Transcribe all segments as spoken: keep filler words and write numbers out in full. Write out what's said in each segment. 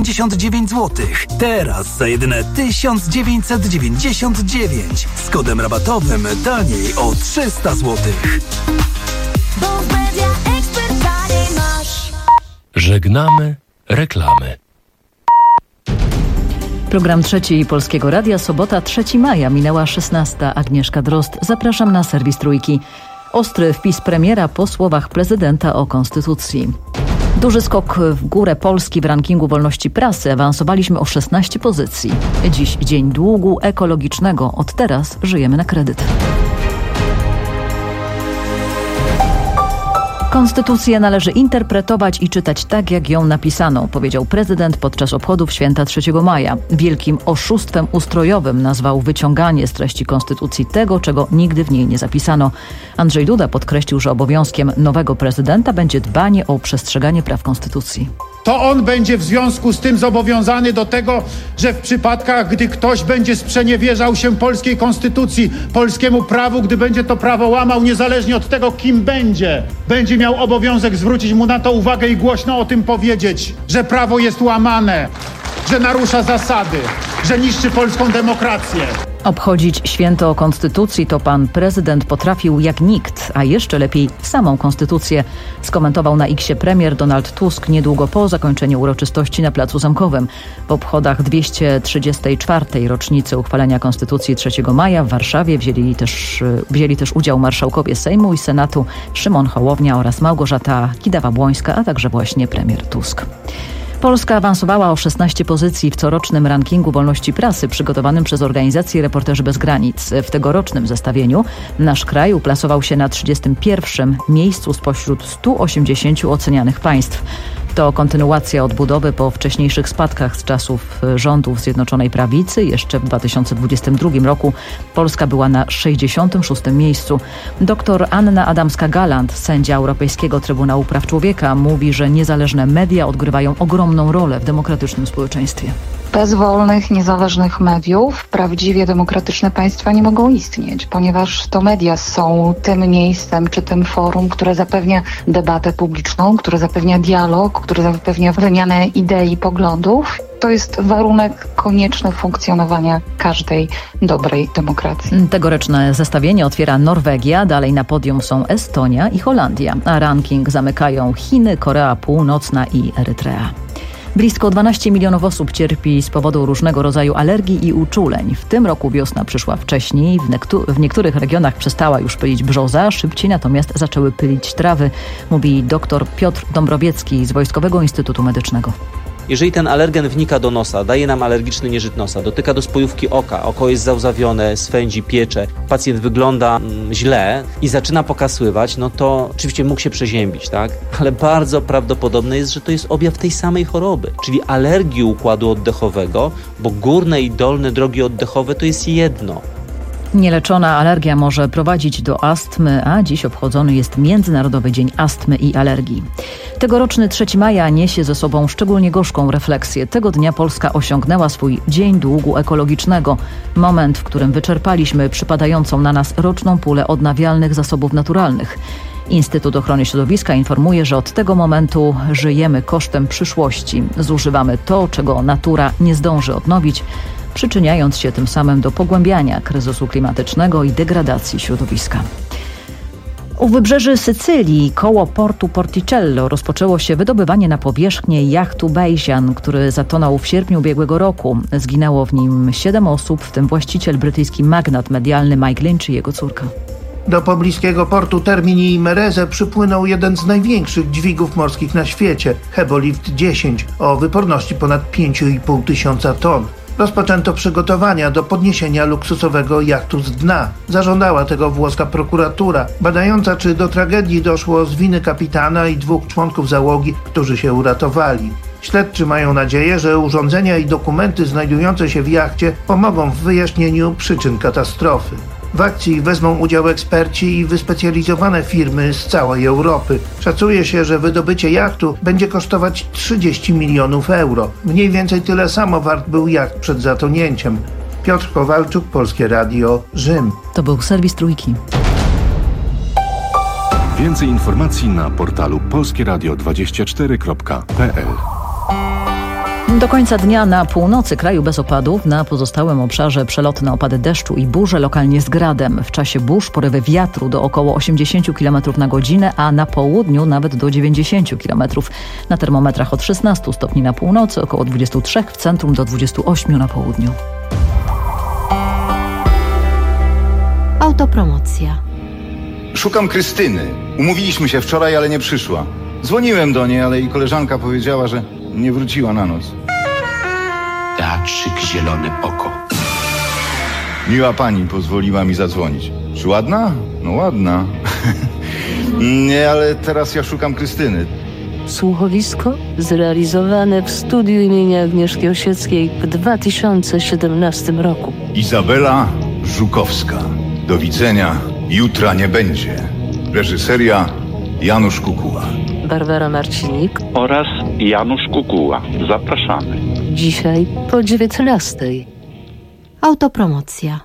dziewięćdziesiąt dziewięć złotych. Teraz za jedyne tysiąc dziewięćset dziewięćdziesiąt dziewięć. Z kodem rabatowym taniej o trzysta złotych. Bo w Media Expert taniej masz. Żegnamy reklamy. Program Trzeci Polskiego Radia, sobota trzeciego maja, minęła szesnasta. Agnieszka Drozd. Zapraszam na serwis Trójki. Ostry wpis premiera po słowach prezydenta o konstytucji. Duży skok w górę Polski w rankingu wolności prasy. Awansowaliśmy o szesnaście pozycji. Dziś dzień długu ekologicznego. Od teraz żyjemy na kredyt. Konstytucję należy interpretować i czytać tak, jak ją napisano, powiedział prezydent podczas obchodów święta trzeciego maja. Wielkim oszustwem ustrojowym nazwał wyciąganie z treści konstytucji tego, czego nigdy w niej nie zapisano. Andrzej Duda podkreślił, że obowiązkiem nowego prezydenta będzie dbanie o przestrzeganie praw konstytucji. To on będzie w związku z tym zobowiązany do tego, że w przypadkach, gdy ktoś będzie sprzeniewierzał się polskiej konstytucji, polskiemu prawu, gdy będzie to prawo łamał, niezależnie od tego, kim będzie, będzie miał obowiązek zwrócić mu na to uwagę i głośno o tym powiedzieć, że prawo jest łamane, że narusza zasady, że niszczy polską demokrację. Obchodzić święto Konstytucji to pan prezydent potrafił jak nikt, a jeszcze lepiej samą Konstytucję, skomentował na X premier Donald Tusk niedługo po zakończeniu uroczystości na Placu Zamkowym. W obchodach dwieście trzydziestej czwartej rocznicy uchwalenia Konstytucji trzeciego maja w Warszawie wzięli też, wzięli też udział marszałkowie Sejmu i Senatu Szymon Hołownia oraz Małgorzata Kidawa-Błońska, a także właśnie premier Tusk. Polska awansowała o szesnaście pozycji w corocznym rankingu wolności prasy przygotowanym przez organizację Reporterzy Bez Granic. W tegorocznym zestawieniu nasz kraj uplasował się na trzydziestym pierwszym miejscu spośród stu osiemdziesięciu ocenianych państw. To kontynuacja odbudowy po wcześniejszych spadkach z czasów rządów Zjednoczonej Prawicy. Jeszcze w dwa tysiące dwudziestym drugim roku Polska była na sześćdziesiątym szóstym miejscu. Doktor Anna Adamska-Galant, sędzia Europejskiego Trybunału Praw Człowieka, mówi, że niezależne media odgrywają ogromną rolę w demokratycznym społeczeństwie. Bez wolnych, niezależnych mediów prawdziwie demokratyczne państwa nie mogą istnieć, ponieważ to media są tym miejscem czy tym forum, które zapewnia debatę publiczną, które zapewnia dialog, które zapewnia wymianę idei i poglądów. To jest warunek konieczny funkcjonowania każdej dobrej demokracji. Tegoroczne zestawienie otwiera Norwegia, dalej na podium są Estonia i Holandia, a ranking zamykają Chiny, Korea Północna i Erytrea. Blisko dwanaście milionów osób cierpi z powodu różnego rodzaju alergii i uczuleń. W tym roku wiosna przyszła wcześniej. W, nektu- w niektórych regionach przestała już pylić brzoza, szybciej natomiast zaczęły pylić trawy, mówi dr Piotr Dąbrowiecki z Wojskowego Instytutu Medycznego. Jeżeli ten alergen wnika do nosa, daje nam alergiczny nieżyt nosa, dotyka do spojówki oka, oko jest załzawione, swędzi, piecze, pacjent wygląda mm, źle i zaczyna pokasływać, no to oczywiście mógł się przeziębić, tak? Ale bardzo prawdopodobne jest, że to jest objaw tej samej choroby, czyli alergii układu oddechowego, bo górne i dolne drogi oddechowe to jest jedno. Nieleczona alergia może prowadzić do astmy, a dziś obchodzony jest Międzynarodowy Dzień Astmy i Alergii. Tegoroczny trzeciego maja niesie ze sobą szczególnie gorzką refleksję. Tego dnia Polska osiągnęła swój Dzień Długu Ekologicznego. Moment, w którym wyczerpaliśmy przypadającą na nas roczną pulę odnawialnych zasobów naturalnych. Instytut Ochrony Środowiska informuje, że od tego momentu żyjemy kosztem przyszłości. Zużywamy to, czego natura nie zdąży odnowić, przyczyniając się tym samym do pogłębiania kryzysu klimatycznego i degradacji środowiska. U wybrzeży Sycylii, koło portu Porticello, rozpoczęło się wydobywanie na powierzchnię jachtu Bejsian, który zatonął w sierpniu ubiegłego roku. Zginęło w nim siedem osób, w tym właściciel, brytyjski magnat medialny Mike Lynch i jego córka. Do pobliskiego portu Termini Imerese przypłynął jeden z największych dźwigów morskich na świecie, Hebolift dziesięć, o wyporności ponad pięć i pół tysiąca ton. Rozpoczęto przygotowania do podniesienia luksusowego jachtu z dna. Zażądała tego włoska prokuratura, badająca, czy do tragedii doszło z winy kapitana i dwóch członków załogi, którzy się uratowali. Śledczy mają nadzieję, że urządzenia i dokumenty znajdujące się w jachcie pomogą w wyjaśnieniu przyczyn katastrofy. W akcji wezmą udział eksperci i wyspecjalizowane firmy z całej Europy. Szacuje się, że wydobycie jachtu będzie kosztować trzydzieści milionów euro. Mniej więcej tyle samo wart był jacht przed zatonięciem. Piotr Kowalczuk, Polskie Radio, Rzym. To był serwis Trójki. Więcej informacji na portalu polskieradio dwadzieścia cztery kropka p l. Do końca dnia na północy kraju bez opadów, na pozostałym obszarze przelotne opady deszczu i burze, lokalnie z gradem. W czasie burz porywy wiatru do około osiemdziesiąt kilometrów na godzinę, a na południu nawet do dziewięćdziesiąt kilometrów. Na termometrach od szesnastu stopni na północy, około dwudziestu trzech w centrum, do dwudziestu ośmiu na południu. Autopromocja. Szukam Krystyny. Umówiliśmy się wczoraj, ale nie przyszła. Dzwoniłem do niej, ale jej koleżanka powiedziała, że nie wróciła na noc. Teatrzyk Zielone Oko. Miła pani pozwoliła mi zadzwonić. Czy ładna? No ładna. Nie, ale teraz ja szukam Krystyny. Słuchowisko zrealizowane w studiu imienia Agnieszki Osieckiej w dwa tysiące siedemnastym roku. Izabela Żukowska. Do widzenia. Jutra nie będzie. Reżyseria Janusz Kukuła. Barbara Marcinik Oraz Janusz Kukuła. Zapraszamy. Dzisiaj po dziewiętnastej. Autopromocja.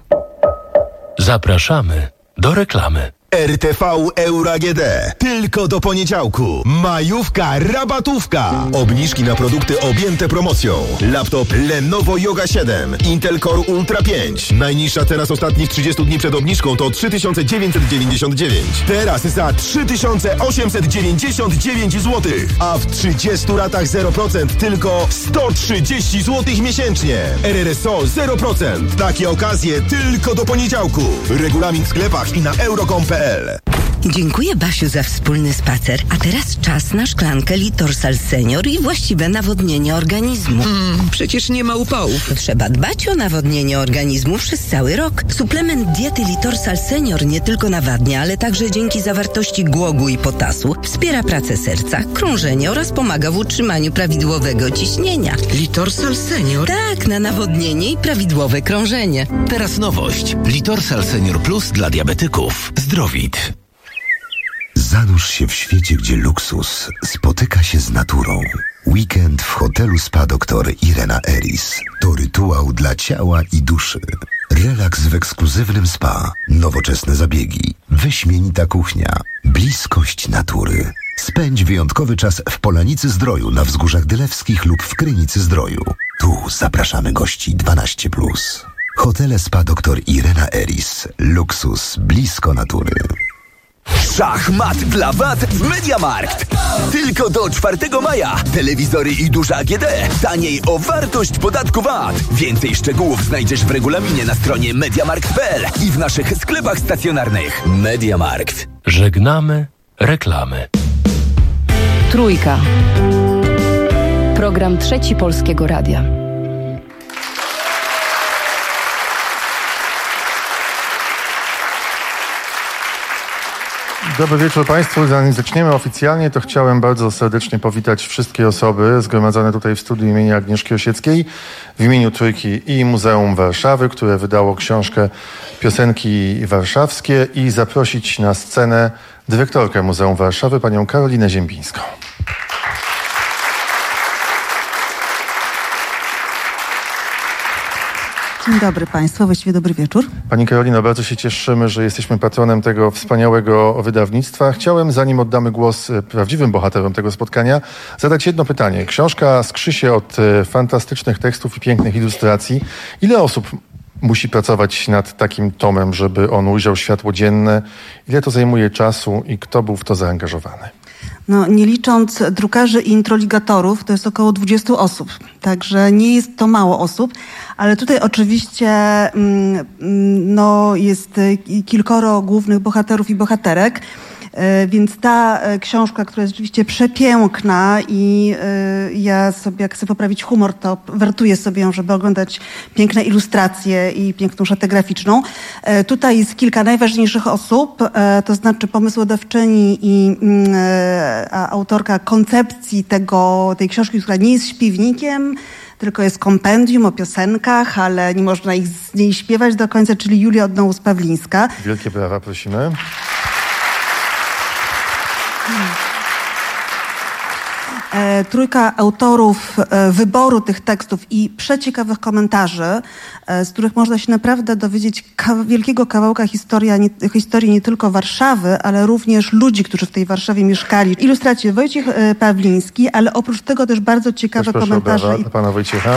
Zapraszamy do reklamy. R T V Euro A G D. Tylko do poniedziałku. Majówka, rabatówka. Obniżki na produkty objęte promocją. Laptop Lenovo Yoga siedem, Intel Core Ultra pięć. Najniższa teraz ostatnich trzydziestu dni przed obniżką to trzy tysiące dziewięćset dziewięćdziesiąt dziewięć. Teraz za trzy tysiące osiemset dziewięćdziesiąt dziewięć złotych. A w trzydziestu ratach zero procent tylko sto trzydzieści złotych miesięcznie. R R S O zero procent. Takie okazje tylko do poniedziałku. Regulamin w sklepach i na euro kropka com kropka p l. Dziękuję, Basiu, za wspólny spacer. A teraz czas na szklankę Litorsal Senior i właściwe nawodnienie organizmu. Mm, przecież nie ma upałów. Trzeba dbać o nawodnienie organizmu przez cały rok. Suplement diety Litorsal Senior nie tylko nawadnia, ale także dzięki zawartości głogu i potasu wspiera pracę serca, krążenie oraz pomaga w utrzymaniu prawidłowego ciśnienia. Litorsal Senior? Tak, na nawodnienie i prawidłowe krążenie. Teraz nowość. Litorsal Senior Plus dla diabetyków. Zdrowit. Zanurz się w świecie, gdzie luksus spotyka się z naturą. Weekend w hotelu Spa doktor Irena Eris to rytuał dla ciała i duszy. Relaks w ekskluzywnym spa, nowoczesne zabiegi, wyśmienita kuchnia, bliskość natury. Spędź wyjątkowy czas w Polanicy Zdroju na Wzgórzach Dylewskich lub w Krynicy Zdroju. Tu zapraszamy gości dwanaście plus. Hotele Spa doktor Irena Eris. Luksus blisko natury. Szachmat dla W A T w MediaMarkt. Tylko do czwartego maja. Telewizory i duże A G D. Taniej o wartość podatku V A T. Więcej szczegółów znajdziesz w regulaminie na stronie mediamarkt kropka p l i w naszych sklepach stacjonarnych. MediaMarkt. Żegnamy reklamy. Trójka. Program Trzeci Polskiego Radia. Dobry wieczór Państwu. Zanim zaczniemy oficjalnie, to chciałem bardzo serdecznie powitać wszystkie osoby zgromadzone tutaj w studiu imienia Agnieszki Osieckiej w imieniu Trójki i Muzeum Warszawy, które wydało książkę Piosenki Warszawskie, i zaprosić na scenę dyrektorkę Muzeum Warszawy, panią Karolinę Ziembińską. Dzień dobry Państwu, właściwie dobry wieczór. Pani Karolino, bardzo się cieszymy, że jesteśmy patronem tego wspaniałego wydawnictwa. Chciałem, zanim oddamy głos prawdziwym bohaterom tego spotkania, zadać jedno pytanie. Książka skrzy się od fantastycznych tekstów i pięknych ilustracji. Ile osób musi pracować nad takim tomem, żeby on ujrzał światło dzienne? Ile to zajmuje czasu i kto był w to zaangażowany? No, nie licząc drukarzy i introligatorów, to jest około dwudziestu osób. Także nie jest to mało osób, ale tutaj oczywiście mm, no, jest kilkoro głównych bohaterów i bohaterek. Więc ta książka, która jest rzeczywiście przepiękna i ja sobie, jak chcę poprawić humor, to wertuję sobie ją, żeby oglądać piękne ilustracje i piękną szatę graficzną. Tutaj jest kilka najważniejszych osób, to znaczy pomysłodawczyni i autorka koncepcji tego, tej książki, która nie jest śpiewnikiem, tylko jest kompendium o piosenkach, ale nie można ich z niej śpiewać do końca, czyli Julia Odnołus-Pawlińska. Wielkie brawa, prosimy. e, trójka autorów e, wyboru tych tekstów i przeciekawych komentarzy, e, z których można się naprawdę dowiedzieć ka- wielkiego kawałka historia, nie, historii nie tylko Warszawy, ale również ludzi, którzy w tej Warszawie mieszkali. Ilustracje Wojciech e, Pawliński, ale oprócz tego też bardzo ciekawe Też komentarze. Proszę dla pana Wojciecha.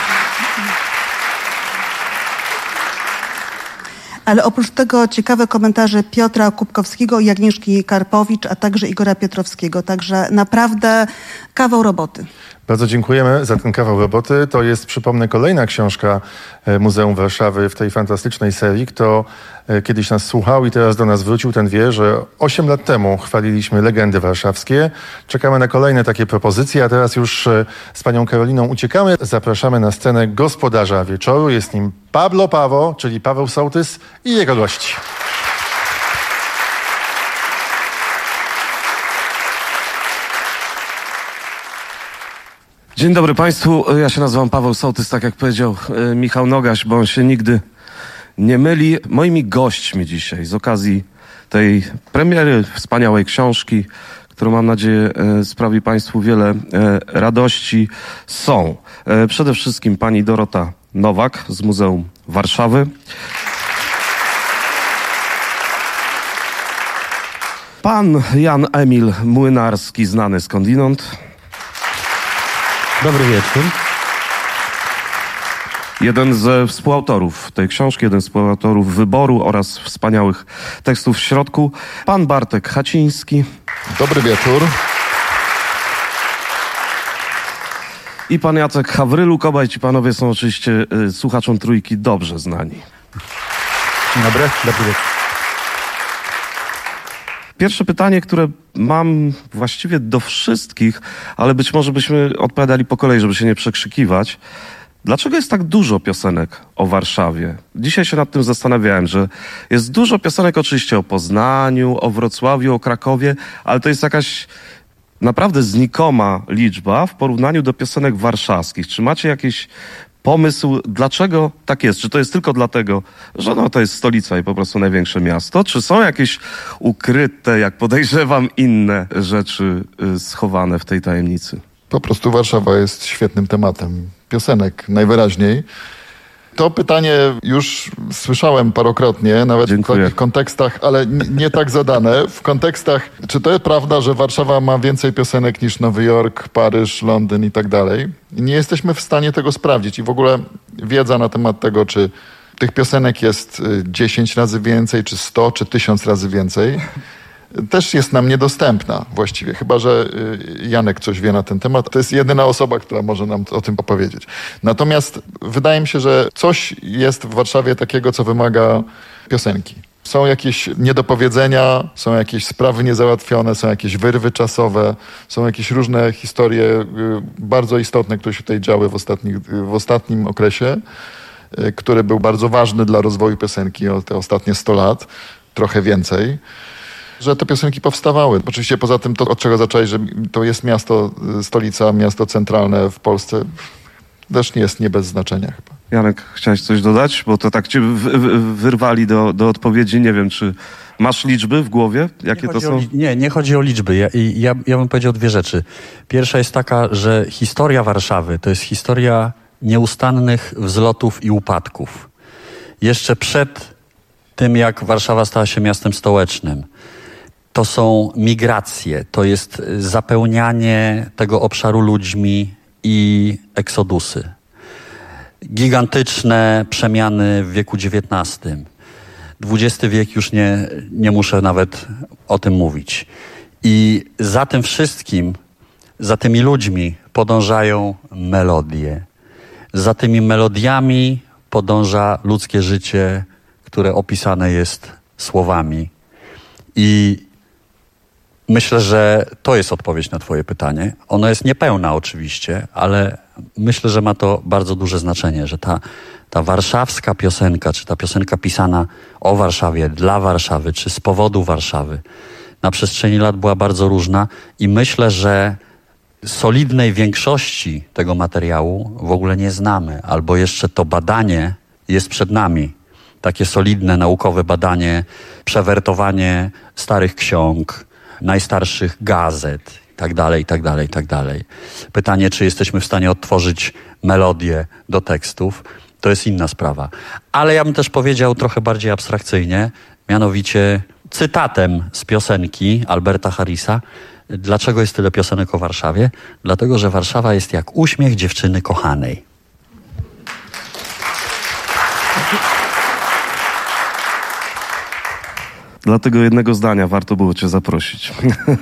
Ale oprócz tego ciekawe komentarze Piotra Kubkowskiego i Agnieszki Karpowicz, a także Igora Piotrowskiego. Także naprawdę kawał roboty. Bardzo dziękujemy za ten kawał roboty. To jest, przypomnę, kolejna książka Muzeum Warszawy w tej fantastycznej serii. Kto kiedyś nas słuchał i teraz do nas wrócił, ten wie, że osiem lat temu chwaliliśmy legendy warszawskie. Czekamy na kolejne takie propozycje, a teraz już z panią Karoliną uciekamy. Zapraszamy na scenę gospodarza wieczoru. Jest nim Pablo Pawo, czyli Paweł Sołtys i jego gości. Dzień dobry Państwu, ja się nazywam Paweł Sołtys, tak jak powiedział e, Michał Nogaś, bo on się nigdy nie myli. Moimi gośćmi dzisiaj z okazji tej premiery wspaniałej książki, którą mam nadzieję e, sprawi Państwu wiele e, radości, są e, przede wszystkim pani Dorota Nowak z Muzeum Warszawy. Pan Jan Emil Młynarski, znany skądinąd. Dobry wieczór. Jeden ze współautorów tej książki, jeden z współautorów wyboru oraz wspaniałych tekstów w środku, pan Bartek Haciński. Dobry wieczór. I pan Jacek Hawryluk. Obaj ci panowie są oczywiście y, słuchaczom Trójki dobrze znani. Dzień dobry. Dobry wieczór. Pierwsze pytanie, które mam właściwie do wszystkich, ale być może byśmy odpowiadali po kolei, żeby się nie przekrzykiwać. Dlaczego jest tak dużo piosenek o Warszawie? Dzisiaj się nad tym zastanawiałem, że jest dużo piosenek oczywiście o Poznaniu, o Wrocławiu, o Krakowie, ale to jest jakaś naprawdę znikoma liczba w porównaniu do piosenek warszawskich. Czy macie jakiś pomysł, dlaczego tak jest? Czy to jest tylko dlatego, że no to jest stolica i po prostu największe miasto? Czy są jakieś ukryte, jak podejrzewam, inne rzeczy y, schowane w tej tajemnicy? Po prostu Warszawa jest świetnym tematem piosenek, najwyraźniej. To pytanie już słyszałem parokrotnie, nawet Dziękuję. w takich kontekstach, ale nie, nie tak zadane. W kontekstach, czy to jest prawda, że Warszawa ma więcej piosenek niż Nowy Jork, Paryż, Londyn i tak dalej? Nie jesteśmy w stanie tego sprawdzić i w ogóle wiedza na temat tego, czy tych piosenek jest dziesięć razy więcej, czy sto, czy tysiąc razy więcej, też jest nam niedostępna właściwie, chyba że Janek coś wie na ten temat. To jest jedyna osoba, która może nam o tym opowiedzieć. Natomiast wydaje mi się, że coś jest w Warszawie takiego, co wymaga piosenki. Są jakieś niedopowiedzenia, są jakieś sprawy niezałatwione, są jakieś wyrwy czasowe, są jakieś różne historie bardzo istotne, które się tutaj działy w, ostatnich, w ostatnim okresie, który był bardzo ważny dla rozwoju piosenki o te ostatnie sto lat, trochę więcej. Że te piosenki powstawały. Oczywiście poza tym to, od czego zacząłeś, że to jest miasto, stolica, miasto centralne w Polsce, też nie jest nie bez znaczenia chyba. Janek, chciałeś coś dodać? Bo to tak cię w, w, wyrwali do, do odpowiedzi. Nie wiem, czy masz liczby w głowie? Jakie to są? O, nie, nie chodzi o liczby. Ja, ja, ja bym powiedział dwie rzeczy. Pierwsza jest taka, że historia Warszawy to jest historia nieustannych wzlotów i upadków. Jeszcze przed tym, jak Warszawa stała się miastem stołecznym. To są migracje, to jest zapełnianie tego obszaru ludźmi i eksodusy. Gigantyczne przemiany w wieku dziewiętnastym. dwudziesty wiek już nie, nie muszę nawet o tym mówić. I za tym wszystkim, za tymi ludźmi podążają melodie. Za tymi melodiami podąża ludzkie życie, które opisane jest słowami. I myślę, że to jest odpowiedź na twoje pytanie. Ono jest niepełna oczywiście, ale myślę, że ma to bardzo duże znaczenie, że ta, ta warszawska piosenka, czy ta piosenka pisana o Warszawie, dla Warszawy, czy z powodu Warszawy, na przestrzeni lat była bardzo różna i myślę, że solidnej większości tego materiału w ogóle nie znamy, albo jeszcze to badanie jest przed nami. Takie solidne, naukowe badanie, przewertowanie starych ksiąg, najstarszych gazet tak dalej, i tak dalej, i tak dalej. Pytanie, czy jesteśmy w stanie odtworzyć melodię do tekstów, to jest inna sprawa. Ale ja bym też powiedział trochę bardziej abstrakcyjnie, mianowicie cytatem z piosenki Alberta Harrisa. Dlaczego jest tyle piosenek o Warszawie? Dlatego, że Warszawa jest jak uśmiech dziewczyny kochanej. Dlatego jednego zdania warto było cię zaprosić.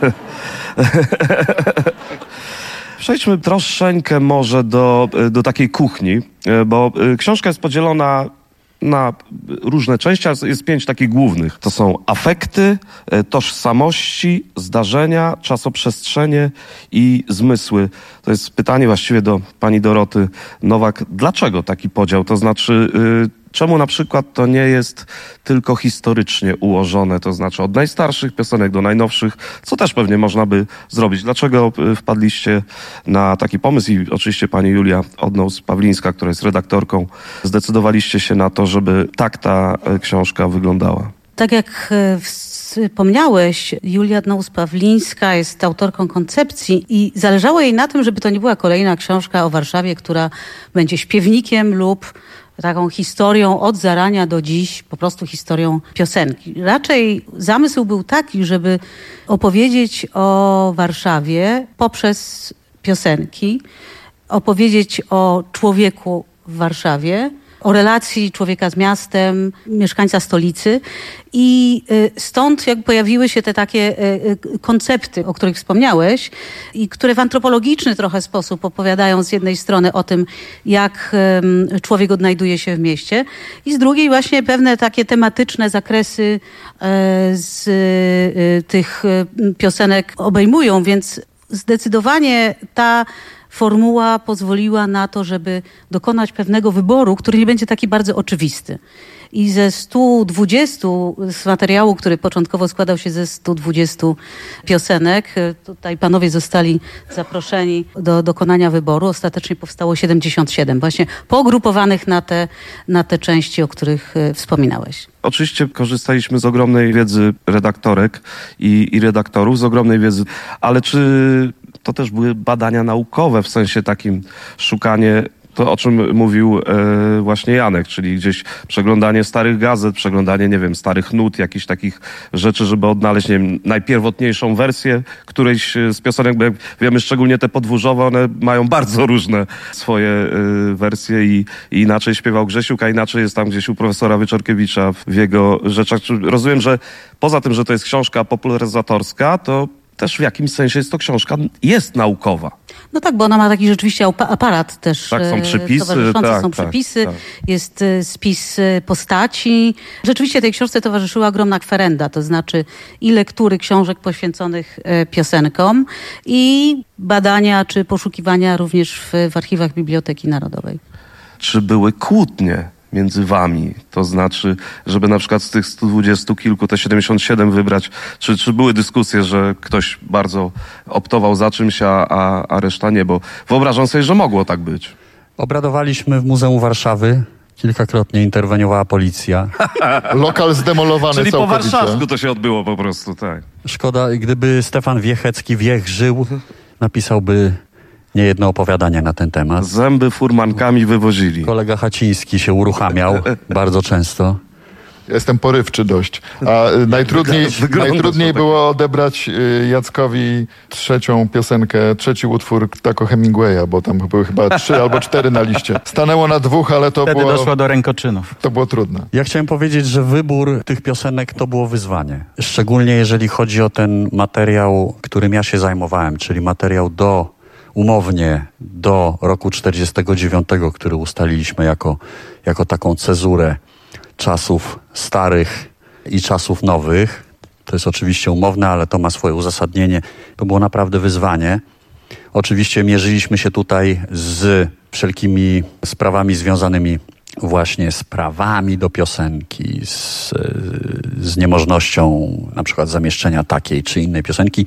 Przejdźmy troszeczkę może do, do takiej kuchni, bo książka jest podzielona na różne części, ale jest pięć takich głównych. To są afekty, tożsamości, zdarzenia, czasoprzestrzenie i zmysły. To jest pytanie właściwie do pani Doroty Nowak. Dlaczego taki podział? To znaczy, czemu na przykład to nie jest tylko historycznie ułożone, to znaczy od najstarszych piosenek do najnowszych, co też pewnie można by zrobić. Dlaczego wpadliście na taki pomysł i oczywiście pani Julia Odnous-Pawlińska, która jest redaktorką, zdecydowaliście się na to, żeby tak ta książka wyglądała? Tak jak wspomniałeś, Julia Odnous-Pawlińska jest autorką koncepcji i zależało jej na tym, żeby to nie była kolejna książka o Warszawie, która będzie śpiewnikiem lub taką historią od zarania do dziś, po prostu historią piosenki. Raczej zamysł był taki, żeby opowiedzieć o Warszawie poprzez piosenki, opowiedzieć o człowieku w Warszawie, o relacji człowieka z miastem, mieszkańca stolicy i stąd jak pojawiły się te takie koncepty, o których wspomniałeś i które w antropologiczny trochę sposób opowiadają z jednej strony o tym, jak człowiek odnajduje się w mieście i z drugiej właśnie pewne takie tematyczne zakresy z tych piosenek obejmują, więc zdecydowanie ta formuła pozwoliła na to, żeby dokonać pewnego wyboru, który nie będzie taki bardzo oczywisty. I ze stu dwudziestu z materiału, który początkowo składał się ze stu dwudziestu piosenek, tutaj panowie zostali zaproszeni do dokonania wyboru. Ostatecznie powstało siedemdziesiąt siedem, właśnie pogrupowanych na te, na te części, o których wspominałeś. Oczywiście korzystaliśmy z ogromnej wiedzy redaktorek i, i redaktorów, z ogromnej wiedzy, ale czy to też były badania naukowe, w sensie takim szukanie, to o czym mówił e, właśnie Janek, czyli gdzieś przeglądanie starych gazet, przeglądanie, nie wiem, starych nut, jakichś takich rzeczy, żeby odnaleźć, nie wiem, najpierwotniejszą wersję którejś z piosenek, bo jak wiemy, szczególnie te podwórzowe, one mają bardzo różne swoje e, wersje i, i inaczej śpiewał Grzesiuk, a inaczej jest tam gdzieś u profesora Wyczorkiewicza w jego rzeczach. Rozumiem, że poza tym, że to jest książka popularyzatorska, to też w jakimś sensie jest to książka, jest naukowa. No tak, bo ona ma taki rzeczywiście aparat też tak, są przypisy, towarzyszące, tak, są tak, przepisy, tak. jest spis postaci. Rzeczywiście tej książce towarzyszyła ogromna kwerenda, to znaczy i lektury książek poświęconych piosenkom i badania czy poszukiwania również w, w archiwach Biblioteki Narodowej. Czy były kłótnie między wami? To znaczy, żeby na przykład z tych stu dwudziestu kilku te siedemdziesiąt siedem wybrać, czy, czy były dyskusje, że ktoś bardzo optował za czymś, a, a, a reszta nie? Bo wyobrażam sobie, że mogło tak być. Obradowaliśmy w Muzeum Warszawy. Kilkakrotnie interweniowała policja. Lokal zdemolowany Czyli całkowicie. po warszawsku to się odbyło po prostu, tak. Szkoda, gdyby Stefan Wiechecki Wiech żył, napisałby niejedno opowiadanie na ten temat. Zęby furmankami wywozili. Kolega Haciński się uruchamiał bardzo często. Ja jestem porywczy dość. A najtrudniej, Wygląda najtrudniej to było odebrać Jackowi trzecią piosenkę, trzeci utwór Taco Hemingwaya, bo tam były chyba trzy albo cztery na liście. Stanęło na dwóch, ale to Wtedy było... doszło do rękoczynów. To było trudne. Ja chciałem powiedzieć, że wybór tych piosenek to było wyzwanie. Szczególnie jeżeli chodzi o ten materiał, którym ja się zajmowałem, czyli materiał do umownie do roku czterdziestego dziewiątego, który ustaliliśmy jako, jako taką cezurę czasów starych i czasów nowych. To jest oczywiście umowne, ale to ma swoje uzasadnienie. To było naprawdę wyzwanie. Oczywiście mierzyliśmy się tutaj z wszelkimi sprawami związanymi właśnie z prawami do piosenki, z, z niemożnością na przykład zamieszczenia takiej czy innej piosenki.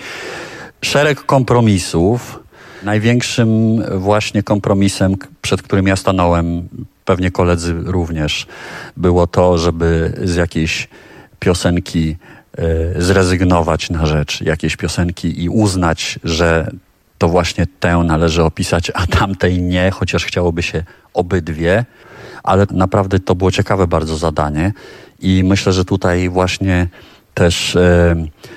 Szereg kompromisów. Największym właśnie kompromisem, przed którym ja stanąłem, pewnie koledzy również, było to, żeby z jakiejś piosenki y, zrezygnować na rzecz jakiejś piosenki i uznać, że to właśnie tę należy opisać, a tamtej nie, chociaż chciałoby się obydwie. Ale naprawdę to było ciekawe bardzo zadanie i myślę, że tutaj właśnie też e,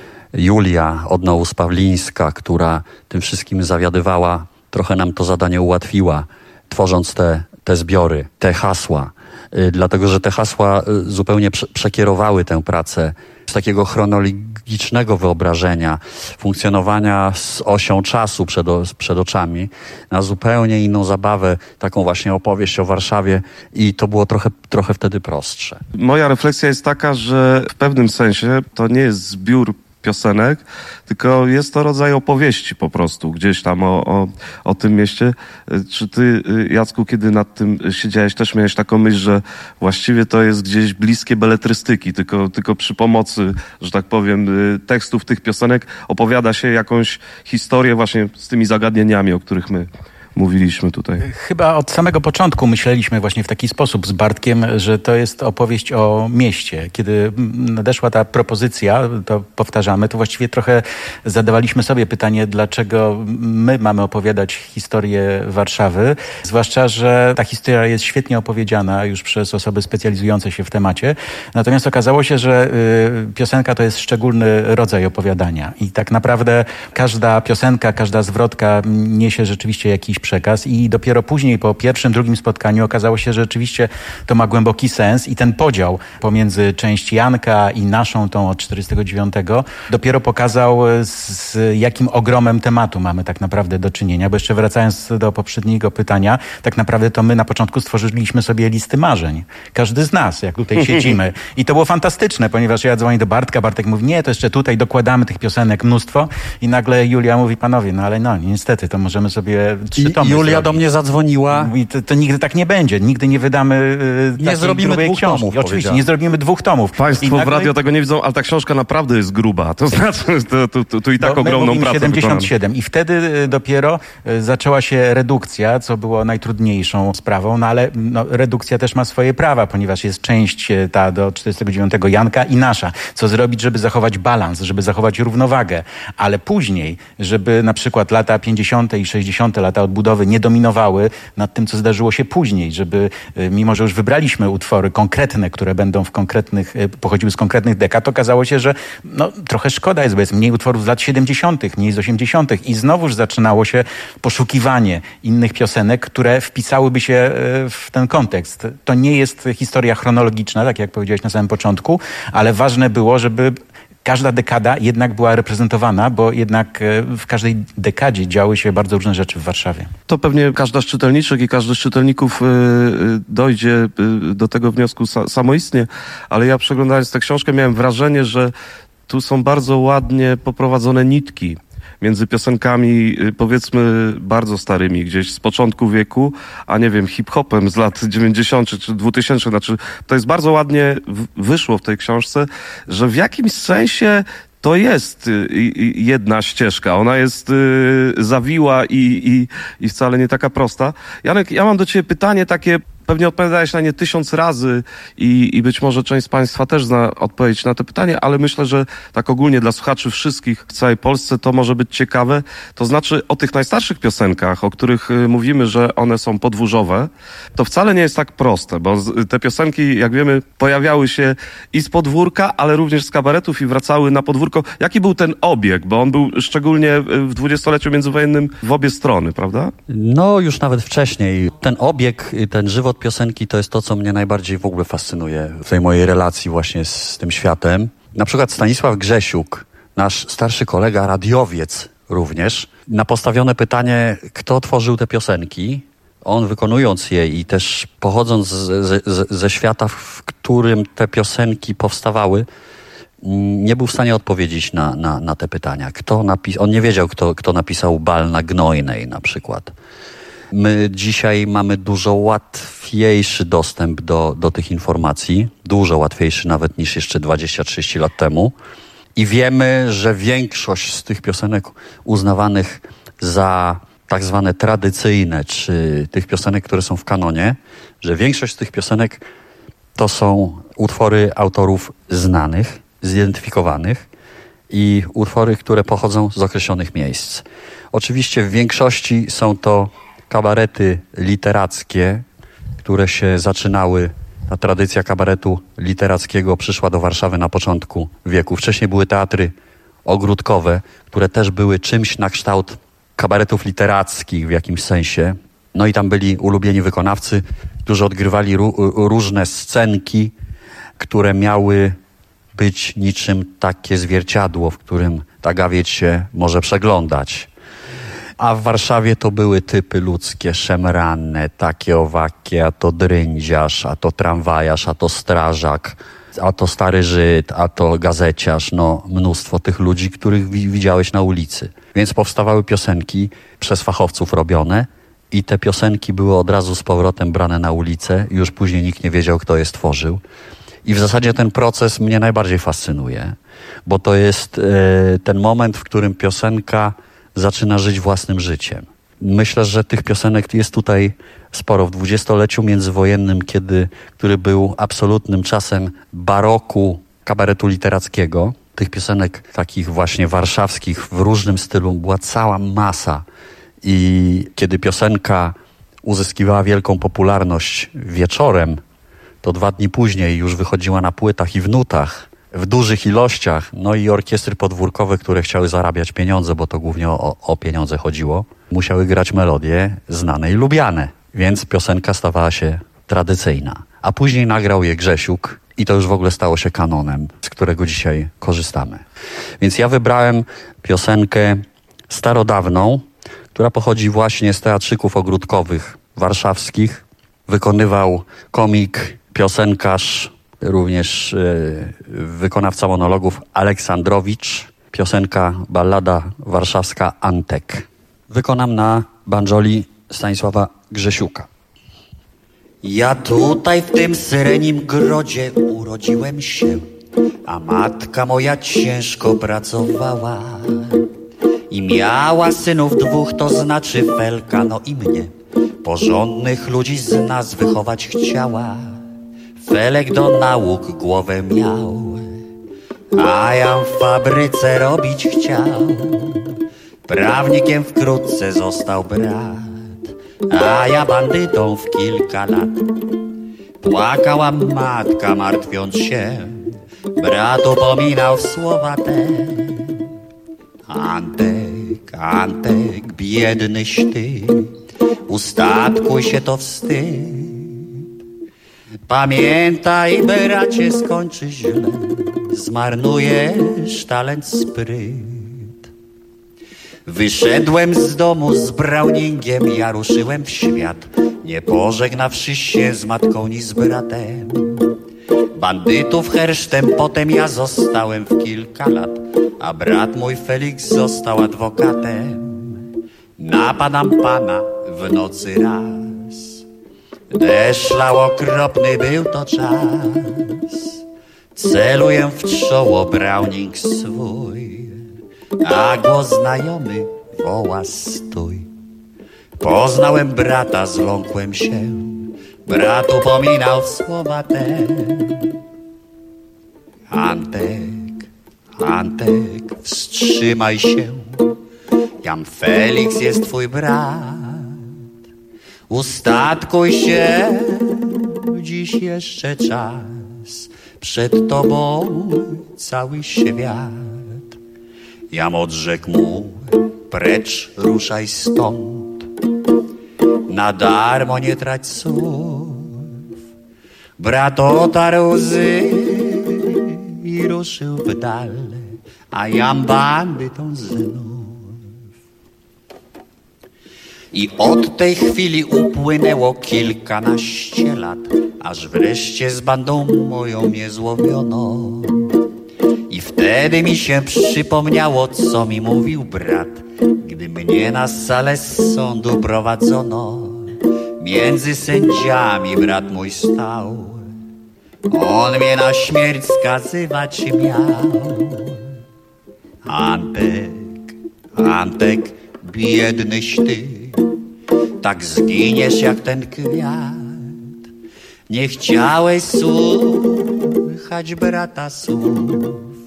Julia Odnołus-Pawlińska, która tym wszystkim zawiadywała, trochę nam to zadanie ułatwiła, tworząc te, te zbiory, te hasła. E, dlatego, że te hasła zupełnie prze, przekierowały tę pracę z takiego chronologicznego wyobrażenia, funkcjonowania z osią czasu przed, przed oczami, na zupełnie inną zabawę, taką właśnie opowieść o Warszawie i to było trochę, trochę wtedy prostsze. Moja refleksja jest taka, że w pewnym sensie to nie jest zbiór piosenek, tylko jest to rodzaj opowieści po prostu, gdzieś tam o, o, o tym mieście. Czy ty, Jacku, kiedy nad tym siedziałeś, też miałeś taką myśl, że właściwie to jest gdzieś bliskie beletrystyki, tylko, tylko przy pomocy, że tak powiem, tekstów tych piosenek opowiada się jakąś historię właśnie z tymi zagadnieniami, o których my mówiliśmy tutaj. Chyba od samego początku myśleliśmy właśnie w taki sposób z Bartkiem, że to jest opowieść o mieście. Kiedy nadeszła ta propozycja, to powtarzamy, to właściwie trochę zadawaliśmy sobie pytanie, dlaczego my mamy opowiadać historię Warszawy, zwłaszcza, że ta historia jest świetnie opowiedziana już przez osoby specjalizujące się w temacie. Natomiast okazało się, że y, piosenka to jest szczególny rodzaj opowiadania i tak naprawdę każda piosenka, każda zwrotka niesie rzeczywiście jakiś przekaz i dopiero później po pierwszym, drugim spotkaniu okazało się, że rzeczywiście to ma głęboki sens i ten podział pomiędzy część Janka i naszą, tą od czterdziestego dziewiątego, dopiero pokazał, z jakim ogromem tematu mamy tak naprawdę do czynienia, bo jeszcze wracając do poprzedniego pytania, tak naprawdę to my na początku stworzyliśmy sobie listy marzeń. Każdy z nas, jak tutaj siedzimy. I to było fantastyczne, ponieważ ja dzwonię do Bartka, Bartek mówi, nie, to jeszcze tutaj dokładamy tych piosenek mnóstwo i nagle Julia mówi, panowie, no ale no, niestety, to możemy sobie trzy I Julia do mnie zadzwoniła. I to, to nigdy tak nie będzie. Nigdy nie wydamy yy, Nie zrobimy dwóch książki. tomów. Oczywiście, nie zrobimy dwóch tomów. Państwo nagle... w radio tego nie widzą, ale ta książka naprawdę jest gruba. To znaczy, to, to, to, to i tak no, ogromną pracę siedemdziesiąt siedem. wykonano. I wtedy dopiero zaczęła się redukcja, co było najtrudniejszą sprawą, no ale no, redukcja też ma swoje prawa, ponieważ jest część ta do czterdziestego dziewiątego Janka i nasza. Co zrobić, żeby zachować balans, żeby zachować równowagę. Ale później, żeby na przykład lata pięćdziesiąte i sześćdziesiąte lata odbudowy nie dominowały nad tym, co zdarzyło się później, żeby, mimo że już wybraliśmy utwory konkretne, które będą w konkretnych, pochodziły z konkretnych dekad, okazało się, że no, trochę szkoda jest, bo jest mniej utworów z lat siedemdziesiątych, mniej z osiemdziesiątych i znowuż zaczynało się poszukiwanie innych piosenek, które wpisałyby się w ten kontekst. To nie jest historia chronologiczna, tak jak powiedziałeś na samym początku, ale ważne było, żeby każda dekada jednak była reprezentowana, bo jednak w każdej dekadzie działy się bardzo różne rzeczy w Warszawie. To pewnie każda z czytelniczek i każdy z czytelników yy, dojdzie yy, do tego wniosku sa- samoistnie, ale ja przeglądając tę książkę miałem wrażenie, że tu są bardzo ładnie poprowadzone nitki między piosenkami, powiedzmy, bardzo starymi, gdzieś z początku wieku, a nie wiem, hip-hopem z lat dziewięćdziesiątych czy dwutysięcznych. Znaczy, to jest bardzo ładnie w- wyszło w tej książce, że w jakimś sensie to jest jedna ścieżka. Ona jest zawiła i, i, i wcale nie taka prosta. Janek, ja mam do ciebie pytanie takie, pewnie odpowiadałeś na nie tysiąc razy i, i być może część z państwa też zna odpowiedź na to pytanie, ale myślę, że tak ogólnie dla słuchaczy wszystkich w całej Polsce to może być ciekawe. To znaczy o tych najstarszych piosenkach, o których mówimy, że one są podwórzowe, to wcale nie jest tak proste, bo te piosenki, jak wiemy, pojawiały się i z podwórka, ale również z kabaretów i wracały na podwórko. Jaki był ten obieg? Bo on był szczególnie w dwudziestoleciu międzywojennym w obie strony, prawda? No, już nawet wcześniej. Ten obieg, ten żywot piosenki to jest to, co mnie najbardziej w ogóle fascynuje w tej mojej relacji właśnie z tym światem. Na przykład Stanisław Grzesiuk, nasz starszy kolega, radiowiec również, na postawione pytanie, kto tworzył te piosenki, on wykonując je i też pochodząc z, z, ze świata, w którym te piosenki powstawały, nie był w stanie odpowiedzieć na, na, na te pytania. Kto napis- on nie wiedział, kto, kto napisał Bal na Gnojnej na przykład. My dzisiaj mamy dużo łatwiejszy dostęp do, do tych informacji, dużo łatwiejszy nawet niż jeszcze dwadzieścia trzydzieści lat temu. I wiemy, że większość z tych piosenek uznawanych za tak zwane tradycyjne, czy tych piosenek, które są w kanonie, że większość z tych piosenek to są utwory autorów znanych, zidentyfikowanych i utwory, które pochodzą z określonych miejsc. Oczywiście w większości są to kabarety literackie, które się zaczynały. Ta tradycja kabaretu literackiego przyszła do Warszawy na początku wieku. Wcześniej były teatry ogródkowe, które też były czymś na kształt kabaretów literackich w jakimś sensie. No i tam byli ulubieni wykonawcy, którzy odgrywali ró- różne scenki, które miały być niczym takie zwierciadło, w którym ta gawieć się może przeglądać. A w Warszawie to były typy ludzkie, szemrane, takie owakie, a to drędziarz, a to tramwajarz, a to strażak, a to stary Żyd, a to gazeciarz, no mnóstwo tych ludzi, których wi- widziałeś na ulicy. Więc powstawały piosenki przez fachowców robione i te piosenki były od razu z powrotem brane na ulicę i już później nikt nie wiedział, kto je stworzył. I w zasadzie ten proces mnie najbardziej fascynuje, bo to jest e, ten moment, w którym piosenka zaczyna żyć własnym życiem. Myślę, że tych piosenek jest tutaj sporo. W dwudziestoleciu międzywojennym, kiedy, który był absolutnym czasem baroku kabaretu literackiego, tych piosenek takich właśnie warszawskich w różnym stylu była cała masa. I kiedy piosenka uzyskiwała wielką popularność wieczorem, to dwa dni później już wychodziła na płytach i w nutach, w dużych ilościach. No i orkiestry podwórkowe, które chciały zarabiać pieniądze, bo to głównie o, o pieniądze chodziło, musiały grać melodie znane i lubiane. Więc piosenka stawała się tradycyjna. A później nagrał je Grzesiuk i to już w ogóle stało się kanonem, z którego dzisiaj korzystamy. Więc ja wybrałem piosenkę starodawną, która pochodzi właśnie z teatrzyków ogródkowych warszawskich. Wykonywał komik, piosenkarz, również yy, wykonawca monologów Aleksandrowicz. Piosenka, ballada warszawska Antek. Wykonam na banjoli Stanisława Grzesiuka. Ja tutaj w tym syrenim grodzie urodziłem się, a matka moja ciężko pracowała i miała synów dwóch, to znaczy Felka, no i mnie. Porządnych ludzi z nas wychować chciała. Felek do nauk głowę miał, a ja w fabryce robić chciał. Prawnikiem wkrótce został brat, a ja bandytą w kilka lat. Płakała matka, martwiąc się, brat upominał w słowa te. Antek, Antek, biednyś ty, ustatkuj się, to wstyd. Pamiętaj, bracie, skończy źle, zmarnujesz talent, spryt. Wyszedłem z domu z Browningiem, ja ruszyłem w świat, nie pożegnawszy się z matką ni z bratem. Bandytów hersztem potem ja zostałem w kilka lat, a brat mój Felix został adwokatem. Napadam pana w nocy raz, deszcz lał okropny, był to czas. Celuję w czoło Browning swój, a głos znajomy woła stój. Poznałem brata, zląkłem się, brat upominał w słowa te. Antek, Antek, wstrzymaj się, jam Felix jest twój brat. Ustatkuj się, dziś jeszcze czas, przed tobą cały świat. Jam odrzekł mu, precz, ruszaj stąd, na darmo nie trać słów. Brat otarł łzy i ruszył w dal, a jam bandytą znów. I od tej chwili upłynęło kilkanaście lat, aż wreszcie z bandą moją mnie złowiono. I wtedy mi się przypomniało, co mi mówił brat, gdy mnie na salę sądu prowadzono. Między sędziami brat mój stał, on mnie na śmierć skazywać miał. Antek, Antek, biednyś ty, tak zginiesz jak ten kwiat. Nie chciałeś słuchać brata słów,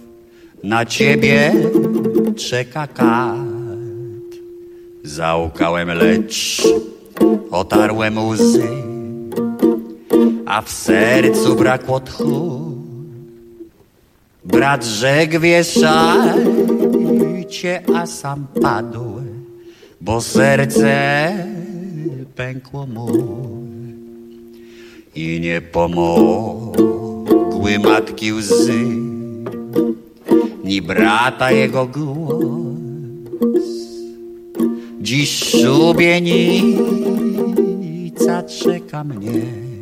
Na ciebie czeka kat. Załkałem, lecz otarłem łzy, a w sercu brakło tchu. Brat rzekł, wieszajcie, a sam padł, bo serce pękło mu. I nie pomogły matki łzy, ni brata jego głos. Dziś szubienica czeka mnie,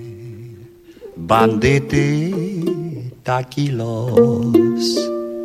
bandyty taki los.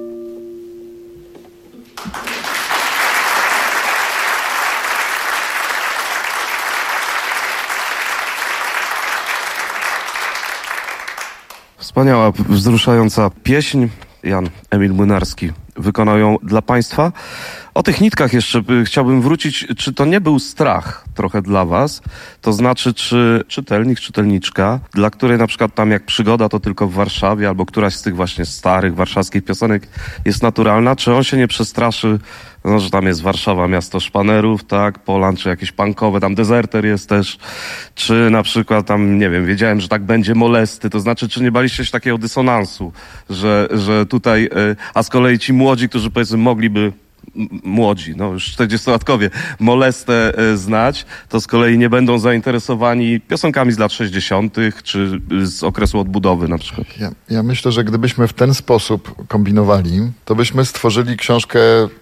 Wspaniała, wzruszająca pieśń. Jan Emil Młynarski wykonał ją dla Państwa. O tych nitkach jeszcze chciałbym wrócić. Czy to nie był strach trochę dla was? To znaczy, czy czytelnik, czytelniczka, dla której na przykład tam jak Przygoda to tylko w Warszawie, albo któraś z tych właśnie starych warszawskich piosenek jest naturalna, czy on się nie przestraszy, no, że tam jest Warszawa, miasto szpanerów, tak, Polan, czy jakieś punkowe, tam Dezerter jest też, czy na przykład tam, nie wiem, wiedziałem, że tak będzie Molesty, to znaczy, czy nie baliście się takiego dysonansu, że, że tutaj, a z kolei ci młodzi, którzy powiedzmy mogliby młodzi, no już czterdziestolatkowie, Molestę e, znać, to z kolei nie będą zainteresowani piosenkami z lat sześćdziesiątych czy z okresu odbudowy na przykład. Ja, ja myślę, że gdybyśmy w ten sposób kombinowali, to byśmy stworzyli książkę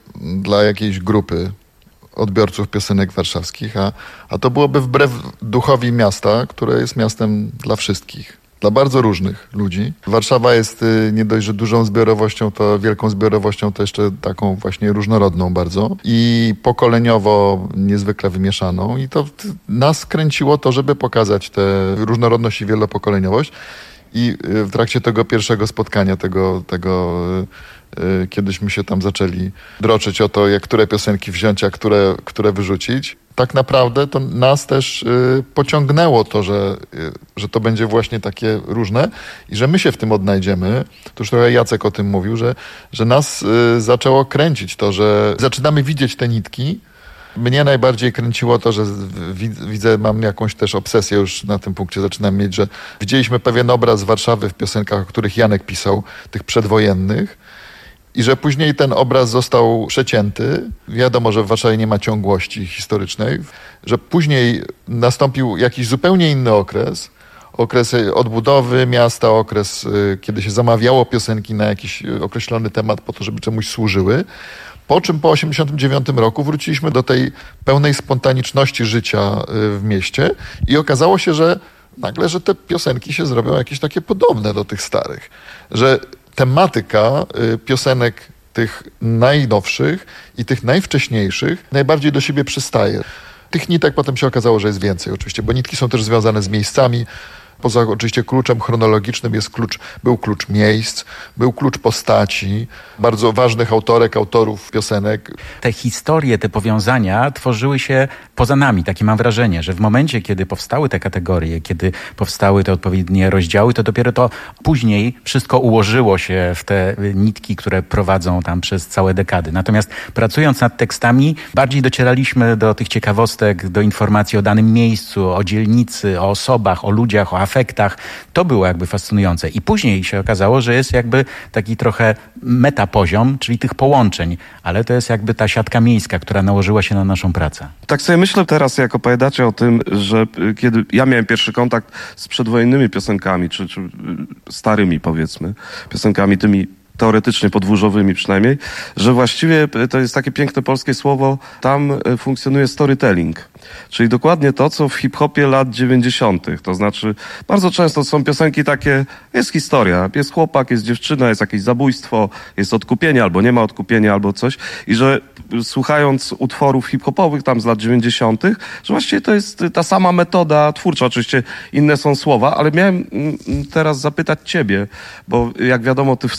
dla jakiejś grupy odbiorców piosenek warszawskich, a, a to byłoby wbrew duchowi miasta, które jest miastem dla wszystkich. Dla bardzo różnych ludzi. Warszawa jest y, nie dość, że dużą zbiorowością, to wielką zbiorowością, to jeszcze taką właśnie różnorodną bardzo i pokoleniowo niezwykle wymieszaną. I to t, nas kręciło to, żeby pokazać tę różnorodność i wielopokoleniowość. I y, w trakcie tego pierwszego spotkania, tego, tego y, y, kiedyśmy się tam zaczęli droczyć o to, jak które piosenki wziąć, a które, które wyrzucić. Tak naprawdę to nas też y, pociągnęło to, że, y, że to będzie właśnie takie różne i że my się w tym odnajdziemy. To już trochę Jacek o tym mówił, że, że nas y, zaczęło kręcić to, że zaczynamy widzieć te nitki. Mnie najbardziej kręciło to, że widzę, mam jakąś też obsesję już na tym punkcie, zaczynam mieć, że widzieliśmy pewien obraz Warszawy w piosenkach, o których Janek pisał, tych przedwojennych. I że później ten obraz został przecięty. Wiadomo, że w Warszawie nie ma ciągłości historycznej. Że później nastąpił jakiś zupełnie inny okres. Okres odbudowy miasta, okres, kiedy się zamawiało piosenki na jakiś określony temat po to, żeby czemuś służyły. Po czym po osiemdziesiątym dziewiątym roku wróciliśmy do tej pełnej spontaniczności życia w mieście i okazało się, że nagle, że te piosenki się zrobią jakieś takie podobne do tych starych. Że tematyka y, piosenek tych najnowszych i tych najwcześniejszych najbardziej do siebie przystaje. Tych nitek potem się okazało, że jest więcej oczywiście, bo nitki są też związane z miejscami. Poza oczywiście kluczem chronologicznym jest klucz, był klucz miejsc, był klucz postaci, bardzo ważnych autorek, autorów piosenek. Te historie, te powiązania tworzyły się poza nami. Takie mam wrażenie, że w momencie, kiedy powstały te kategorie, kiedy powstały te odpowiednie rozdziały, to dopiero to później wszystko ułożyło się w te nitki, które prowadzą tam przez całe dekady. Natomiast pracując nad tekstami, bardziej docieraliśmy do tych ciekawostek, do informacji o danym miejscu, o dzielnicy, o osobach, o ludziach, o afektach. To było jakby fascynujące. I później się okazało, że jest jakby taki trochę metapoziom, czyli tych połączeń, ale to jest jakby ta siatka miejska, która nałożyła się na naszą pracę. Tak sobie myślę teraz, jak opowiadacie o tym, że kiedy ja miałem pierwszy kontakt z przedwojennymi piosenkami, czy, czy starymi powiedzmy, piosenkami tymi teoretycznie podwórzowymi przynajmniej, że właściwie to jest takie piękne polskie słowo, tam funkcjonuje storytelling. Czyli dokładnie to, co w hip-hopie lat dziewięćdziesiątych. To znaczy, bardzo często są piosenki takie, jest historia, jest chłopak, jest dziewczyna, jest jakieś zabójstwo, jest odkupienie, albo nie ma odkupienia, albo coś. I że słuchając utworów hip-hopowych tam z lat dziewięćdziesiątych, że właściwie to jest ta sama metoda twórcza. Oczywiście inne są słowa, ale miałem teraz zapytać ciebie, bo jak wiadomo, ty w słowach się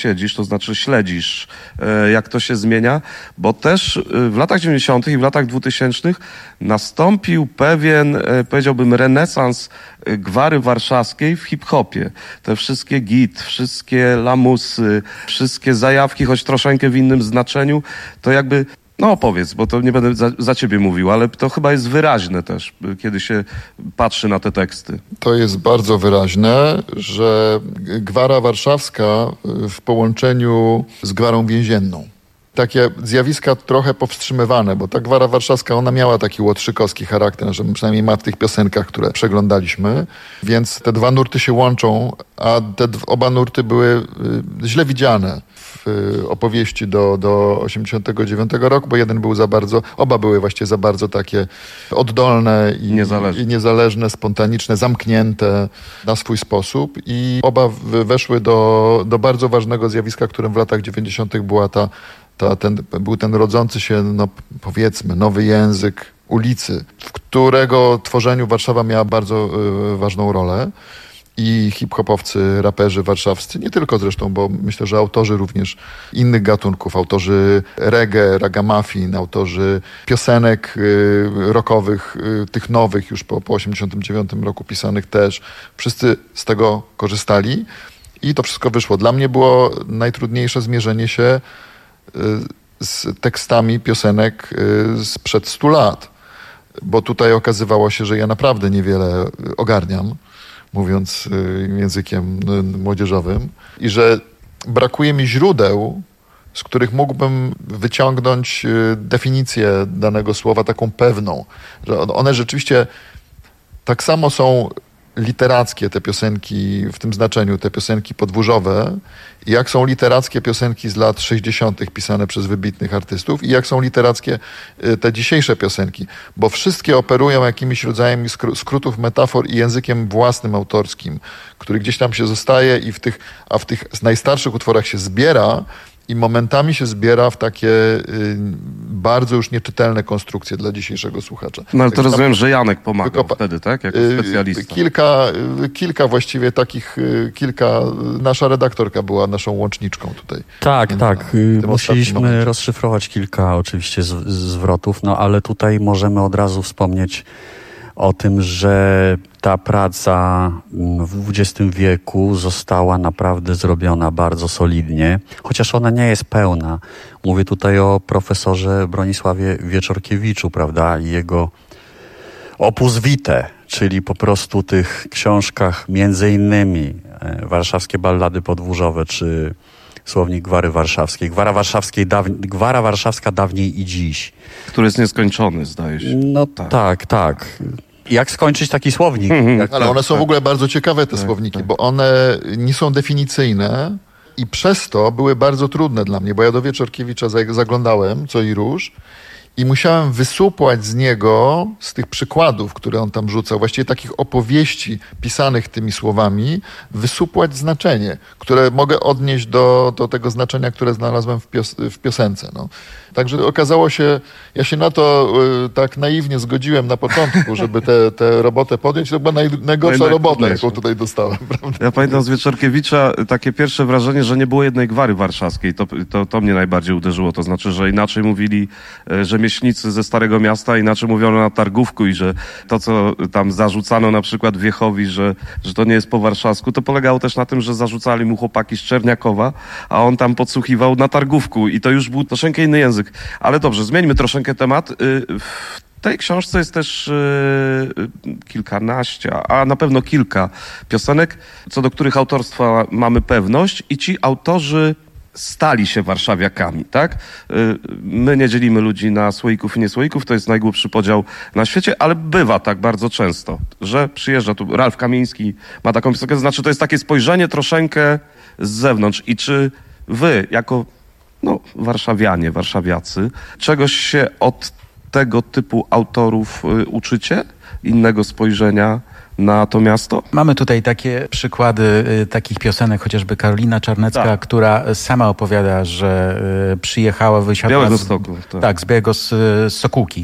siedzisz, to znaczy śledzisz, jak to się zmienia, bo też w latach dziewięćdziesiątych i w latach dwutysięcznych nastąpił pewien, powiedziałbym, renesans gwary warszawskiej w hip-hopie. Te wszystkie git, wszystkie lamusy, wszystkie zajawki, choć troszeczkę w innym znaczeniu, to jakby... No opowiedz, bo to nie będę za, za ciebie mówił, ale to chyba jest wyraźne też, kiedy się patrzy na te teksty. To jest bardzo wyraźne, że gwara warszawska w połączeniu z gwarą więzienną. Takie zjawiska trochę powstrzymywane, bo ta gwara warszawska, ona miała taki łotrzykowski charakter, że przynajmniej ma w tych piosenkach, które przeglądaliśmy, więc te dwa nurty się łączą, a te oba nurty były źle widziane w opowieści do, do osiemdziesiątego dziewiątego roku, bo jeden był za bardzo, oba były właściwie za bardzo takie oddolne i niezależne, i niezależne spontaniczne, zamknięte na swój sposób i oba weszły do, do bardzo ważnego zjawiska, którym w latach dziewięćdziesiątych była ta Ta, ten, był ten rodzący się, no powiedzmy, nowy język ulicy, w którego tworzeniu Warszawa miała bardzo y, ważną rolę. I hip-hopowcy, raperzy warszawscy, nie tylko zresztą, bo myślę, że autorzy również innych gatunków, autorzy reggae, ragamuffin, autorzy piosenek y, rockowych, y, tych nowych już po, po osiemdziesiątym dziewiątym roku pisanych też, wszyscy z tego korzystali i to wszystko wyszło. Dla mnie było najtrudniejsze zmierzenie się z tekstami piosenek sprzed stu lat, bo tutaj okazywało się, że ja naprawdę niewiele ogarniam, mówiąc językiem młodzieżowym, i że brakuje mi źródeł, z których mógłbym wyciągnąć definicję danego słowa taką pewną, że one rzeczywiście tak samo są literackie, te piosenki, w tym znaczeniu te piosenki podwórzowe, i jak są literackie piosenki z lat sześćdziesiątych pisane przez wybitnych artystów i jak są literackie te dzisiejsze piosenki, bo wszystkie operują jakimiś rodzajami skrótów, metafor i językiem własnym, autorskim, który gdzieś tam się zostaje i w tych, a w tych najstarszych utworach się zbiera i momentami się zbiera w takie y, bardzo już nieczytelne konstrukcje dla dzisiejszego słuchacza. No ale to tak, rozumiem, że Janek pomagał wykopa- wtedy, tak? Jako specjalista. Kilka, kilka właściwie takich, kilka, nasza redaktorka była naszą łączniczką tutaj. Tak, tak. Musieliśmy rozszyfrować kilka oczywiście z, zwrotów, no ale tutaj możemy od razu wspomnieć o tym, że ta praca w dwudziestym wieku została naprawdę zrobiona bardzo solidnie, chociaż ona nie jest pełna. Mówię tutaj o profesorze Bronisławie Wieczorkiewiczu, prawda, i jego opus vitae, czyli po prostu tych książkach między innymi Warszawskie ballady podwórzowe, czy Słownik Gwary Warszawskiej. Gwara, warszawskiej daw... Gwara Warszawska dawniej i dziś. Który jest nieskończony, zdaje się. No tak, tak. tak. Jak skończyć taki słownik? Jak Ale one są w ogóle bardzo ciekawe, te tak, słowniki, tak. bo one nie są definicyjne i przez to były bardzo trudne dla mnie, bo ja do Wieczorkiewicza zaglądałem co i róż i musiałem wysupłać z niego, z tych przykładów, które on tam rzucał, właściwie takich opowieści pisanych tymi słowami, wysupłać znaczenie, które mogę odnieść do, do tego znaczenia, które znalazłem w, pios w piosence. No. Także okazało się, ja się na to y, tak naiwnie zgodziłem na początku, żeby tę robotę podjąć. To była naj, najgorsza no robota, jaką tutaj dostałem. Prawda? Ja pamiętam z Wieczorkiewicza takie pierwsze wrażenie, że nie było jednej gwary warszawskiej. To, to, to mnie najbardziej uderzyło. To znaczy, że inaczej mówili rzemieślnicy ze Starego Miasta, inaczej mówiono na Targówku i że to, co tam zarzucano na przykład Wiechowi, że, że to nie jest po warszawsku, to polegało też na tym, że zarzucali mu chłopaki z Czerniakowa, a on tam podsłuchiwał na Targówku i to już był troszeczkę inny język. Ale dobrze, zmieńmy troszeczkę temat. W tej książce jest też kilkanaście, a na pewno kilka piosenek, co do których autorstwa mamy pewność i ci autorzy stali się warszawiakami, tak? My nie dzielimy ludzi na słoików i niesłoików, to jest najgłupszy podział na świecie, ale bywa tak bardzo często, że przyjeżdża tu Ralf Kamiński, ma taką piosenkę, to znaczy to jest takie spojrzenie troszeczkę z zewnątrz i czy wy, jako no, warszawianie, warszawiacy, czegoś się od tego typu autorów y, uczycie? Innego spojrzenia na to miasto? Mamy tutaj takie przykłady y, takich piosenek, chociażby Karolina Czarnecka, tak. która sama opowiada, że y, przyjechała, wysiadła Białego z, Stoku, tak. tak, z Białego z, z Sokółki.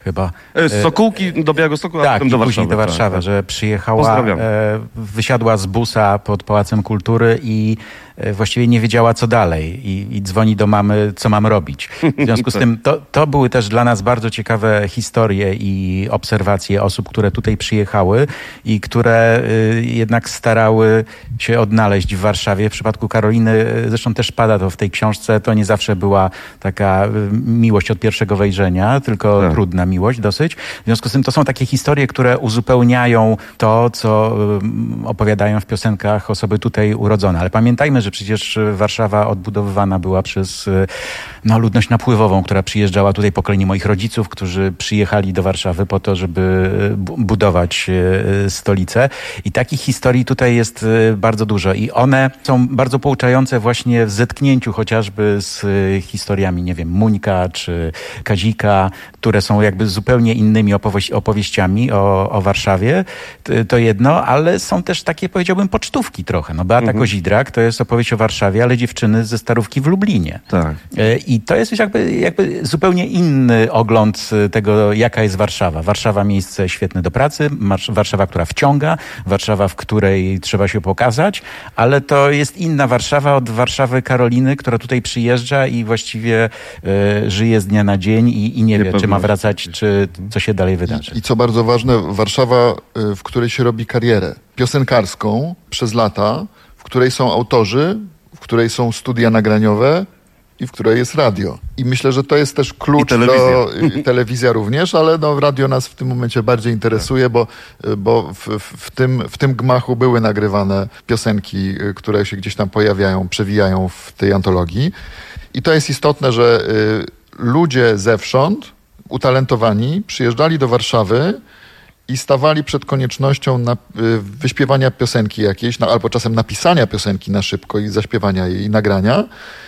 chyba. Z Sokółki do Białegostoku, a tak, potem do Warszawy. później do Warszawy, tak, że przyjechała, e, wysiadła z busa pod Pałacem Kultury i e, właściwie nie wiedziała, co dalej i, i dzwoni do mamy, co mam robić. W związku z tym to, to były też dla nas bardzo ciekawe historie i obserwacje osób, które tutaj przyjechały i które y, jednak starały się odnaleźć w Warszawie. W przypadku Karoliny, zresztą też pada to w tej książce, to nie zawsze była taka miłość od pierwszego wejrzenia, tylko tak. trudna miłość dosyć. W związku z tym to są takie historie, które uzupełniają to, co opowiadają w piosenkach osoby tutaj urodzone. Ale pamiętajmy, że przecież Warszawa odbudowywana była przez no, ludność napływową, która przyjeżdżała tutaj, pokolenie moich rodziców, którzy przyjechali do Warszawy po to, żeby budować stolicę. I takich historii tutaj jest bardzo dużo. I one są bardzo pouczające właśnie w zetknięciu chociażby z historiami, nie wiem, Muńka czy Kazika, które są jakby zupełnie innymi opowieś- opowieściami o, o Warszawie. To jedno, ale są też takie, powiedziałbym, pocztówki trochę. No Beata mhm. Kozidrak to jest opowieść o Warszawie, ale dziewczyny ze Starówki w Lublinie. Tak. I to jest jakby, jakby zupełnie inny ogląd tego, jaka jest Warszawa. Warszawa miejsce świetne do pracy, Warszawa, która wciąga, Warszawa, w której trzeba się pokazać, ale to jest inna Warszawa od Warszawy Karoliny, która tutaj przyjeżdża i właściwie y, żyje z dnia na dzień i, i nie, nie wie, czy ma wracać, czy co się dalej wydarzy. I, I co bardzo ważne, Warszawa, w której się robi karierę piosenkarską przez lata, w której są autorzy, w której są studia nagraniowe i w której jest radio. I myślę, że to jest też klucz telewizja. do... Telewizja również, ale no, radio nas w tym momencie bardziej interesuje, bo, bo w, w, tym, w tym gmachu były nagrywane piosenki, które się gdzieś tam pojawiają, przewijają w tej antologii. I to jest istotne, że y, ludzie zewsząd, utalentowani, przyjeżdżali do Warszawy i stawali przed koniecznością na, y, wyśpiewania piosenki jakiejś, na, albo czasem napisania piosenki na szybko i zaśpiewania jej, i nagrania.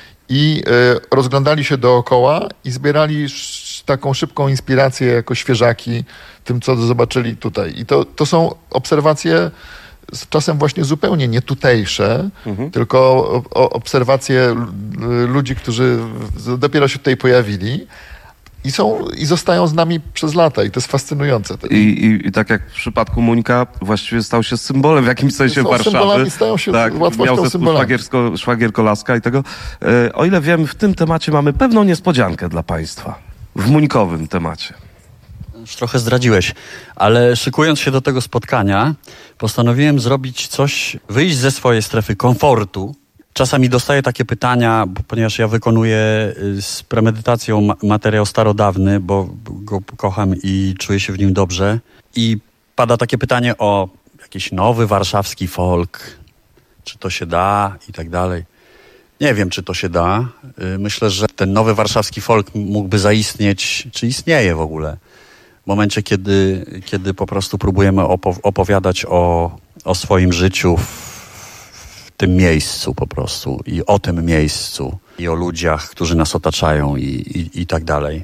I y, rozglądali się dookoła i zbierali sz, taką szybką inspirację jako świeżaki tym, co zobaczyli tutaj. I to, to są obserwacje czasem właśnie zupełnie nie tutejsze, mhm. tylko o, o, obserwacje ludzi, którzy dopiero się tutaj pojawili. I, są, I zostają z nami przez lata i to jest fascynujące. I, i, i tak jak w przypadku Muńka właściwie stał się symbolem w jakimś sensie są Warszawy. Symbolami, stają się tak, łatwością symbolami. Szwagierko-Laska i tego. E, o ile wiem, w tym temacie mamy pewną niespodziankę dla Państwa. W Muńkowym temacie. Już trochę zdradziłeś, ale szykując się do tego spotkania, postanowiłem zrobić coś, wyjść ze swojej strefy komfortu. Czasami dostaję takie pytania, bo, ponieważ ja wykonuję z premedytacją ma- materiał starodawny, bo go kocham i czuję się w nim dobrze. I pada takie pytanie o jakiś nowy warszawski folk. Czy to się da i tak dalej. Nie wiem, czy to się da. Myślę, że ten nowy warszawski folk mógłby zaistnieć, czy istnieje w ogóle. W momencie, kiedy, kiedy po prostu próbujemy opo- opowiadać o, o swoim życiu w w tym miejscu po prostu i o tym miejscu i o ludziach, którzy nas otaczają i, i, i tak dalej.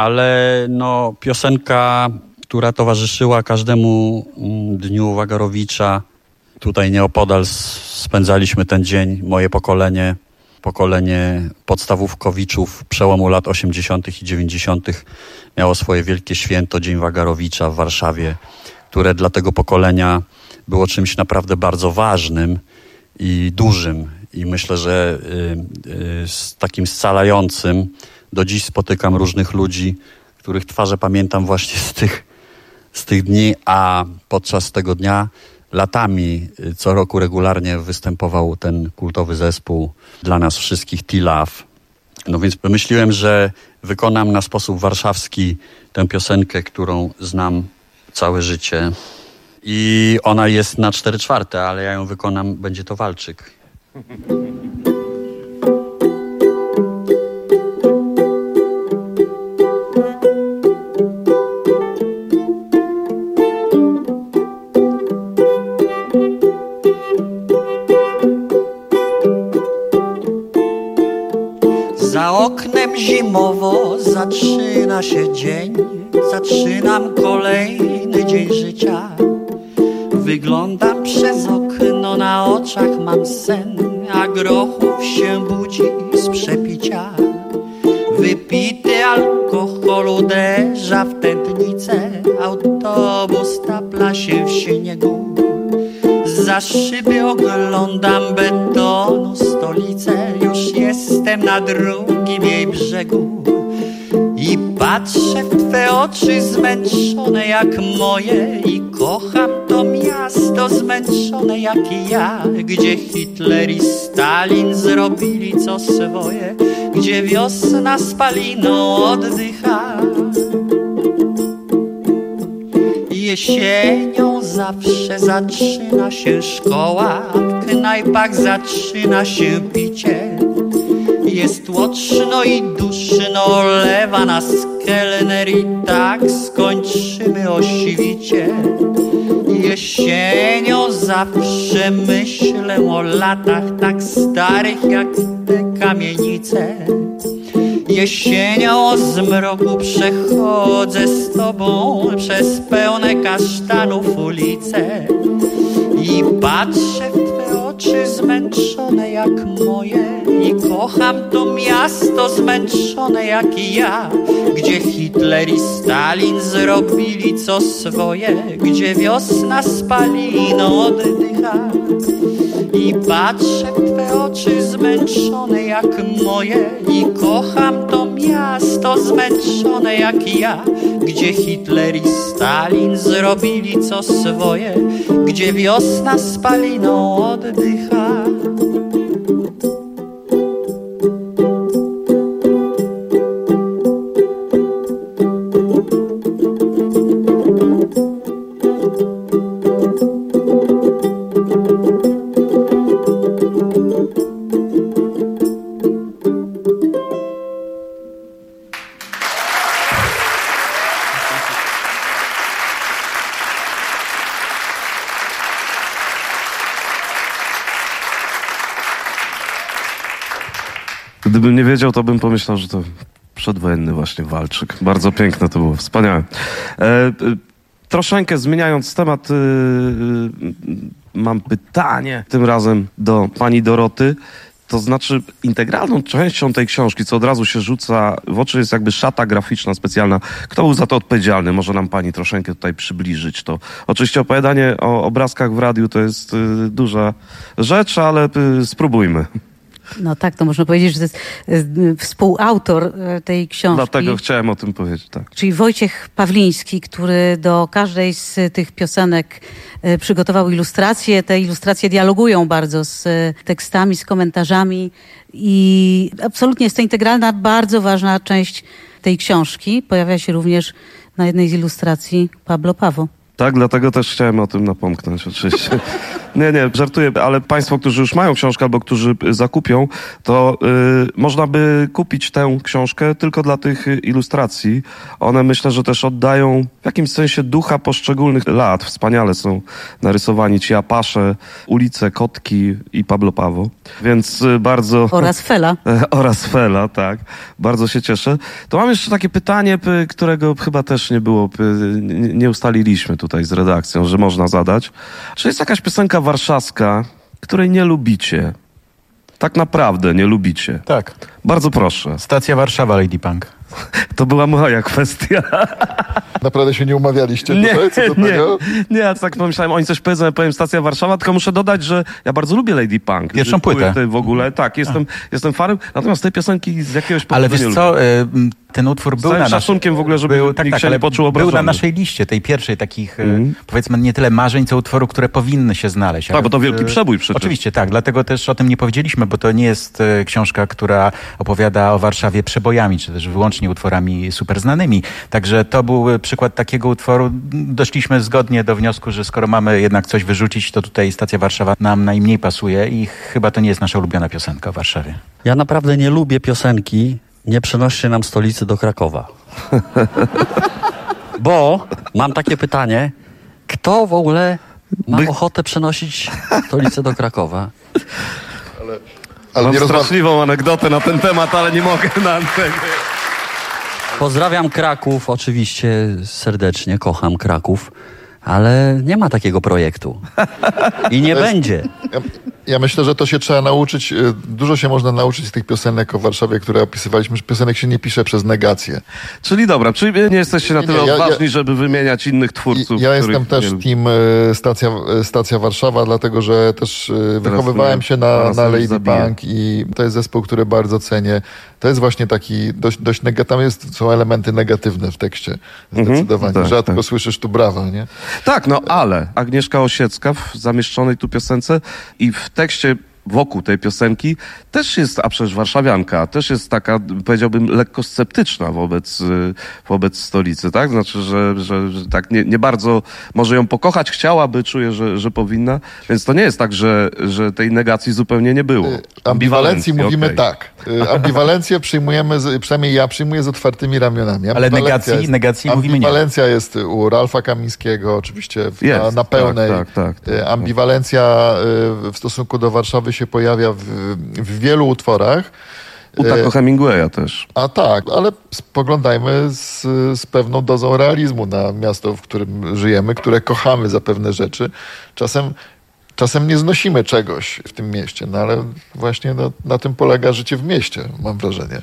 Ale no piosenka, która towarzyszyła każdemu dniu Wagarowicza, tutaj nieopodal spędzaliśmy ten dzień, moje pokolenie, pokolenie podstawówkowiczów przełomu lat osiemdziesiątych i dziewięćdziesiątych miało swoje wielkie święto, Dzień Wagarowicza w Warszawie, które dla tego pokolenia było czymś naprawdę bardzo ważnym i dużym. I myślę, że y, y, z takim scalającym. Do dziś spotykam różnych ludzi, których twarze pamiętam właśnie z tych, z tych dni, a podczas tego dnia latami y, co roku regularnie występował ten kultowy zespół dla nas wszystkich T-Love. No więc pomyśliłem, że wykonam na sposób warszawski tę piosenkę, którą znam całe życie. I ona jest na cztery czwarte, ale ja ją wykonam, będzie to walczyk. Za oknem zimowo zaczyna się dzień, zaczynam kolejny dzień życia. Wyglądam przez okno, na oczach mam sen, a grochów się budzi z przepicia. Wypity alkohol uderza uderza w tętnicę, autobus tapla się w śniegu. Za szyby oglądam betonu stolicę, już jestem na drugim jej brzegu. I patrzę w twe oczy zmęczone jak moje i kocham to miasto zmęczone jak i ja, gdzie Hitler i Stalin zrobili co swoje, gdzie wiosna spaliną oddycha. Jesienią zawsze zaczyna się szkoła, w knajpach zaczyna się picie. Jest łoczno i duszno, lewa nas kelner i tak skończymy o świcie. Jesienią zawsze myślę o latach tak starych jak te kamienice. Jesienią o zmroku przechodzę z tobą przez pełne kasztanów ulice i patrzę w twe oczy zmęczone jak moje i kocham to miasto zmęczone jak i ja, gdzie Hitler i Stalin zrobili co swoje, gdzie wiosna spaliną oddycha. I patrzę w twe oczy zmęczone jak moje i kocham to miasto zmęczone jak i ja, gdzie Hitler i Stalin zrobili co swoje, gdzie wiosna spaliną oddycha. Gdybym nie wiedział, to bym pomyślał, że to przedwojenny właśnie walczyk. Bardzo piękne to było, wspaniałe. E, e, troszeczkę zmieniając temat, e, e, mam pytanie tym razem do pani Doroty. To znaczy integralną częścią tej książki, co od razu się rzuca w oczy, jest jakby szata graficzna specjalna. Kto był za to odpowiedzialny? Może nam pani troszeczkę tutaj przybliżyć to. Oczywiście opowiadanie o obrazkach w radiu to jest y, duża rzecz, ale y, spróbujmy. No tak, to można powiedzieć, że to jest y, współautor y, tej książki. Dlatego chciałem o tym powiedzieć, tak. Czyli Wojciech Pawliński, który do każdej z tych piosenek y, przygotował ilustracje. Te ilustracje dialogują bardzo z y, tekstami, z komentarzami i absolutnie jest to integralna, bardzo ważna część tej książki. Pojawia się również na jednej z ilustracji Pablo Pawo. Tak, dlatego też chciałem o tym napomknąć oczywiście. Nie, nie, żartuję, ale państwo, którzy już mają książkę albo którzy zakupią, to y, można by kupić tę książkę tylko dla tych ilustracji. One myślę, że też oddają w jakimś sensie ducha poszczególnych lat. Wspaniale są narysowani ci Apasze, ulice, kotki i Pablo Pawo. Więc y, bardzo... Oraz Fela. Oraz Fela, tak. Bardzo się cieszę. To mam jeszcze takie pytanie, p- którego chyba też nie było, p- nie, nie ustaliliśmy tutaj z redakcją, że można zadać. Czy jest jakaś piosenka warszawska, której nie lubicie? Tak naprawdę nie lubicie. Tak. Bardzo proszę. Stacja Warszawa, Lady Punk. To była moja kwestia. Naprawdę się nie umawialiście nie, tutaj co do nie, tego? Nie, ja tak pomyślałem, oni coś powiedzą, ja powiem Stacja Warszawa, tylko muszę dodać, że ja bardzo lubię Lady Punk. Pierwszą płytę. W ogóle, tak, jestem, jestem fanem, natomiast tej piosenki z jakiegoś powodu Ale wiesz nie co, lubię. ten utwór był Z całym na szacunkiem w ogóle, żeby był, nikt tak, tak, się ale nie poczuł był obrażony. na naszej liście, tej pierwszej takich, Mm. powiedzmy, nie tyle marzeń, co utworu, które powinny się znaleźć. Tak, bo to wielki przebój przecież. Oczywiście, tak, dlatego też o tym nie powiedzieliśmy, bo to nie jest e, książka, która opowiada o Warszawie przebojami, czy też wyłącznie utworami super znanymi. Także to był przykład takiego utworu. Doszliśmy zgodnie do wniosku, że skoro mamy jednak coś wyrzucić, to tutaj Stacja Warszawa nam najmniej pasuje i chyba to nie jest nasza ulubiona piosenka o Warszawie. Ja naprawdę nie lubię piosenki "Nie przenoście nam stolicy do Krakowa". Bo mam takie pytanie, kto w ogóle ma By... ochotę przenosić stolicę do Krakowa? Ale, ale mam nie straszliwą rozma- anegdotę na ten temat, ale nie mogę na antenie. Pozdrawiam Kraków, oczywiście serdecznie, kocham Kraków. ale nie ma takiego projektu. I nie To jest- będzie. Ja, ja myślę, że to się trzeba nauczyć. y, Dużo się można nauczyć z tych piosenek o Warszawie, które opisywaliśmy, że piosenek się nie pisze przez negację. Czyli dobra, czyli nie jesteście na Nie, tyle nie, ja- odważni, ja- żeby wymieniać innych twórców. Ja których jestem też nie- team y, stacja, y, stacja Warszawa, dlatego że też y, wychowywałem mnie- się na, teraz na mnie Lady zabije. Bank i to jest zespół, który bardzo cenię. To jest właśnie taki dość, dość neg- tam jest, są elementy negatywne w tekście. Zdecydowanie. tak, Rzadko tak. słyszysz tu brawa, nie? Tak, no ale Agnieszka Osiecka w zamieszczonej tu piosence i w tekście wokół tej piosenki też jest, a przecież warszawianka, też jest taka, powiedziałbym, lekko sceptyczna wobec, y, wobec stolicy, tak? Znaczy, że, że, że tak nie, nie bardzo może ją pokochać, chciałaby, czuje, że, że powinna, więc to nie jest tak, że, że tej negacji zupełnie nie było. Ambiwalencji mówimy okej. tak. Y, Ambiwalencję przyjmujemy, z, przynajmniej ja przyjmuję z otwartymi ramionami. Ale Ambiwalencja negacji- jest- negacji mówimy nie. Ambiwalencja jest u Ralfa Kamińskiego, oczywiście w, na, Jest, na pełnej. tak, tak, tak, Y, Ambiwalencja y, w stosunku do Warszawy się pojawia w, w wielu utworach. U Taco Hemingwaya też. A tak, ale spoglądajmy z, z pewną dozą realizmu na miasto, w którym żyjemy, które kochamy za pewne rzeczy. Czasem, czasem nie znosimy czegoś w tym mieście, no ale właśnie na, na tym polega życie w mieście, mam wrażenie.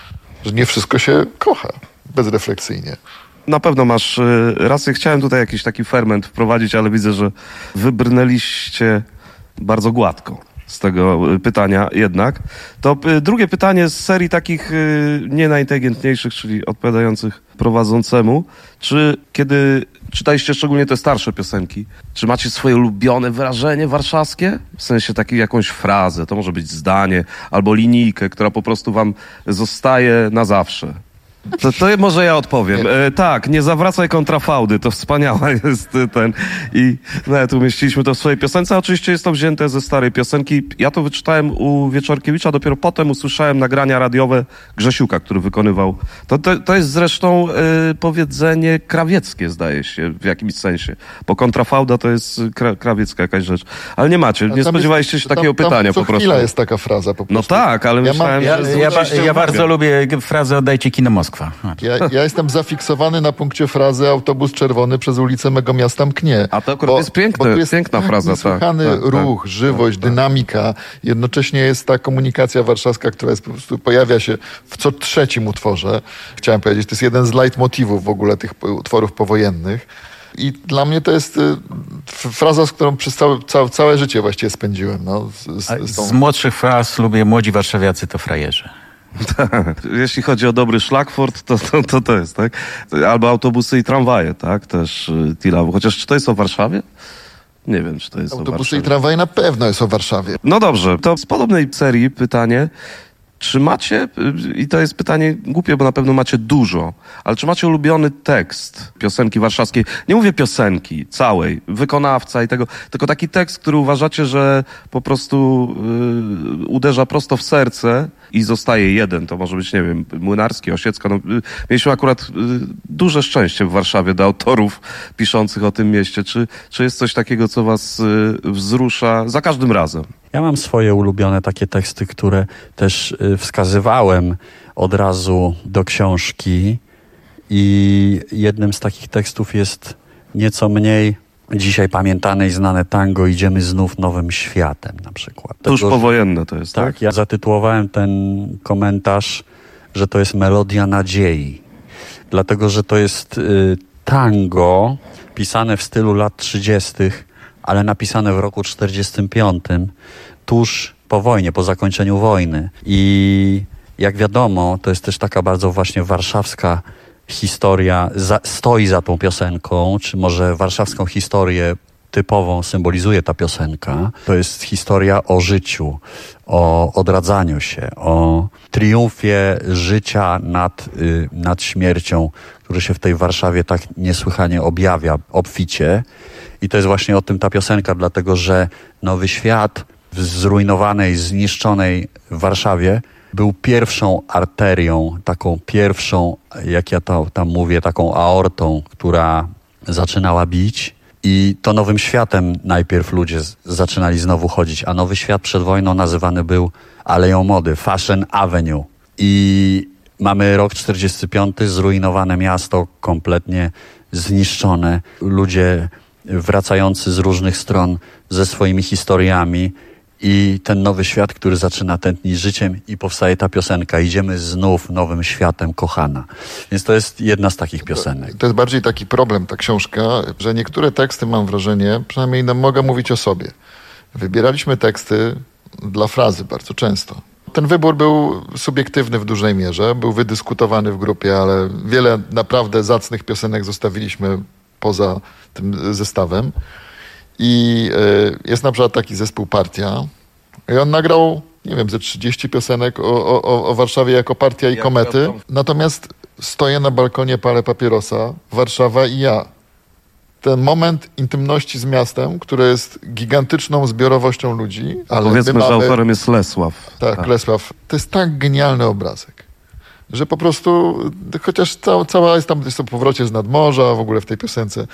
Że nie wszystko się kocha bezrefleksyjnie. Na pewno masz y, rację. Chciałem tutaj jakiś taki ferment wprowadzić, ale widzę, że wybrnęliście bardzo gładko z tego y, pytania jednak. To y, drugie pytanie z serii takich y, nie najinteligentniejszych, czyli odpowiadających prowadzącemu. Czy kiedy czytaliście szczególnie te starsze piosenki, czy macie swoje ulubione wyrażenie warszawskie? W sensie takiej jakąś frazę, to może być zdanie albo linijkę, która po prostu wam zostaje na zawsze. To, to może ja odpowiem. E, tak, nie zawracaj kontrafałdy, to wspaniała jest ten. I nawet umieściliśmy to w swojej piosence. Oczywiście jest to wzięte ze starej piosenki. Ja to wyczytałem u Wieczorkiewicza, dopiero potem usłyszałem nagrania radiowe Grzesiuka, który wykonywał. To, to, to jest zresztą e, powiedzenie krawieckie, zdaje się, w jakimś sensie. Bo kontrafałda to jest kra, krawiecka jakaś rzecz. Ale nie macie, A nie tam spodziewaliście jest- się takiego tam, pytania tam co po prostu. chwila jest taka fraza po No prostu. tak, ale Ja myślałem, mam- że... Ja, ja, ba- zwróciliście ja uwagę. bardzo lubię frazę "Oddajcie kino Moskwa". Ja, ja jestem zafiksowany na punkcie frazy "autobus czerwony przez ulicę mego miasta mknie". A to akurat jest piękne, tu jest piękna tak fraza, tak, niesłychany tak, tak, ruch, tak, żywość, tak, tak. dynamika. Jednocześnie jest ta komunikacja warszawska, która jest po prostu pojawia się w co trzecim utworze. Chciałem powiedzieć, to jest jeden z leitmotywów w ogóle tych utworów powojennych. I dla mnie to jest y, f- fraza, z którą przez całe, całe, całe życie właściwie spędziłem. No, z, z, A z tą... z młodszych fraz lubię "młodzi warszawiacy to frajerzy". Jeśli chodzi o dobry szlagwort, to, to to, to jest, tak? Albo autobusy i tramwaje, tak? Też y, Tilawu. Chociaż czy to jest o Warszawie? Nie wiem, czy to jest o Autobusy Warszawie. i tramwaje na pewno jest o Warszawie. No dobrze, to z podobnej serii pytanie. Czy macie, y, i to jest pytanie głupie, bo na pewno macie dużo, ale czy macie ulubiony tekst piosenki warszawskiej? Nie mówię piosenki całej, wykonawca i tego, tylko taki tekst, który uważacie, że po prostu y, uderza prosto w serce i zostaje jeden. To może być, nie wiem, Młynarski, Osiecka. No, y, mieliśmy akurat y, duże szczęście w Warszawie do autorów piszących o tym mieście. Czy, czy jest coś takiego, co was y, wzrusza za każdym razem? Ja mam swoje ulubione takie teksty, które też y, wskazywałem od razu do książki i jednym z takich tekstów jest nieco mniej dzisiaj pamiętane i znane tango "Idziemy znów nowym światem" na przykład. To już Tego- powojenne to jest, tak? Tak, ja zatytułowałem ten komentarz, że to jest melodia nadziei. Dlatego, że to jest y, tango pisane w stylu lat trzydziestych, ale napisane w roku czterdziestym piątym, tuż po wojnie, po zakończeniu wojny. I jak wiadomo, to jest też taka bardzo właśnie warszawska historia, za, stoi za tą piosenką, czy może warszawską historię typową symbolizuje ta piosenka. To jest historia o życiu, o odradzaniu się, o triumfie życia nad, y, nad śmiercią, który się w tej Warszawie tak niesłychanie objawia, obficie. I to jest właśnie o tym ta piosenka, dlatego że Nowy Świat w zrujnowanej, zniszczonej Warszawie był pierwszą arterią, taką pierwszą, jak ja to tam mówię, taką aortą, która zaczynała bić. I to Nowym Światem najpierw ludzie z- zaczynali znowu chodzić, a Nowy Świat przed wojną nazywany był Aleją Mody, Fashion Avenue. I mamy rok czterdziesty piąty, zrujnowane miasto, kompletnie zniszczone, ludzie wracający z różnych stron ze swoimi historiami i ten nowy świat, który zaczyna tętnić życiem i powstaje ta piosenka Idziemy znów nowym światem, kochana. Więc to jest jedna z takich piosenek. To jest bardziej taki problem, ta książka, że niektóre teksty, mam wrażenie, przynajmniej no, mogę mówić o sobie. Wybieraliśmy teksty dla frazy bardzo często. Ten wybór był subiektywny w dużej mierze, był wydyskutowany w grupie, ale wiele naprawdę zacnych piosenek zostawiliśmy poza tym zestawem. I y, jest na przykład taki zespół Partia i on nagrał, nie wiem, ze trzydzieści piosenek o, o, o Warszawie jako Partia i Komety. Natomiast stoję na balkonie, palę papierosa, Warszawa i ja. Ten moment intymności z miastem, które jest gigantyczną zbiorowością ludzi. Ale powiedzmy, mamy... że autorem jest Lesław. Tak, tak, Lesław. To jest tak genialny obrazek, że po prostu, chociaż cała, cała jest tam, jest to powrocie z nadmorza w ogóle w tej piosence,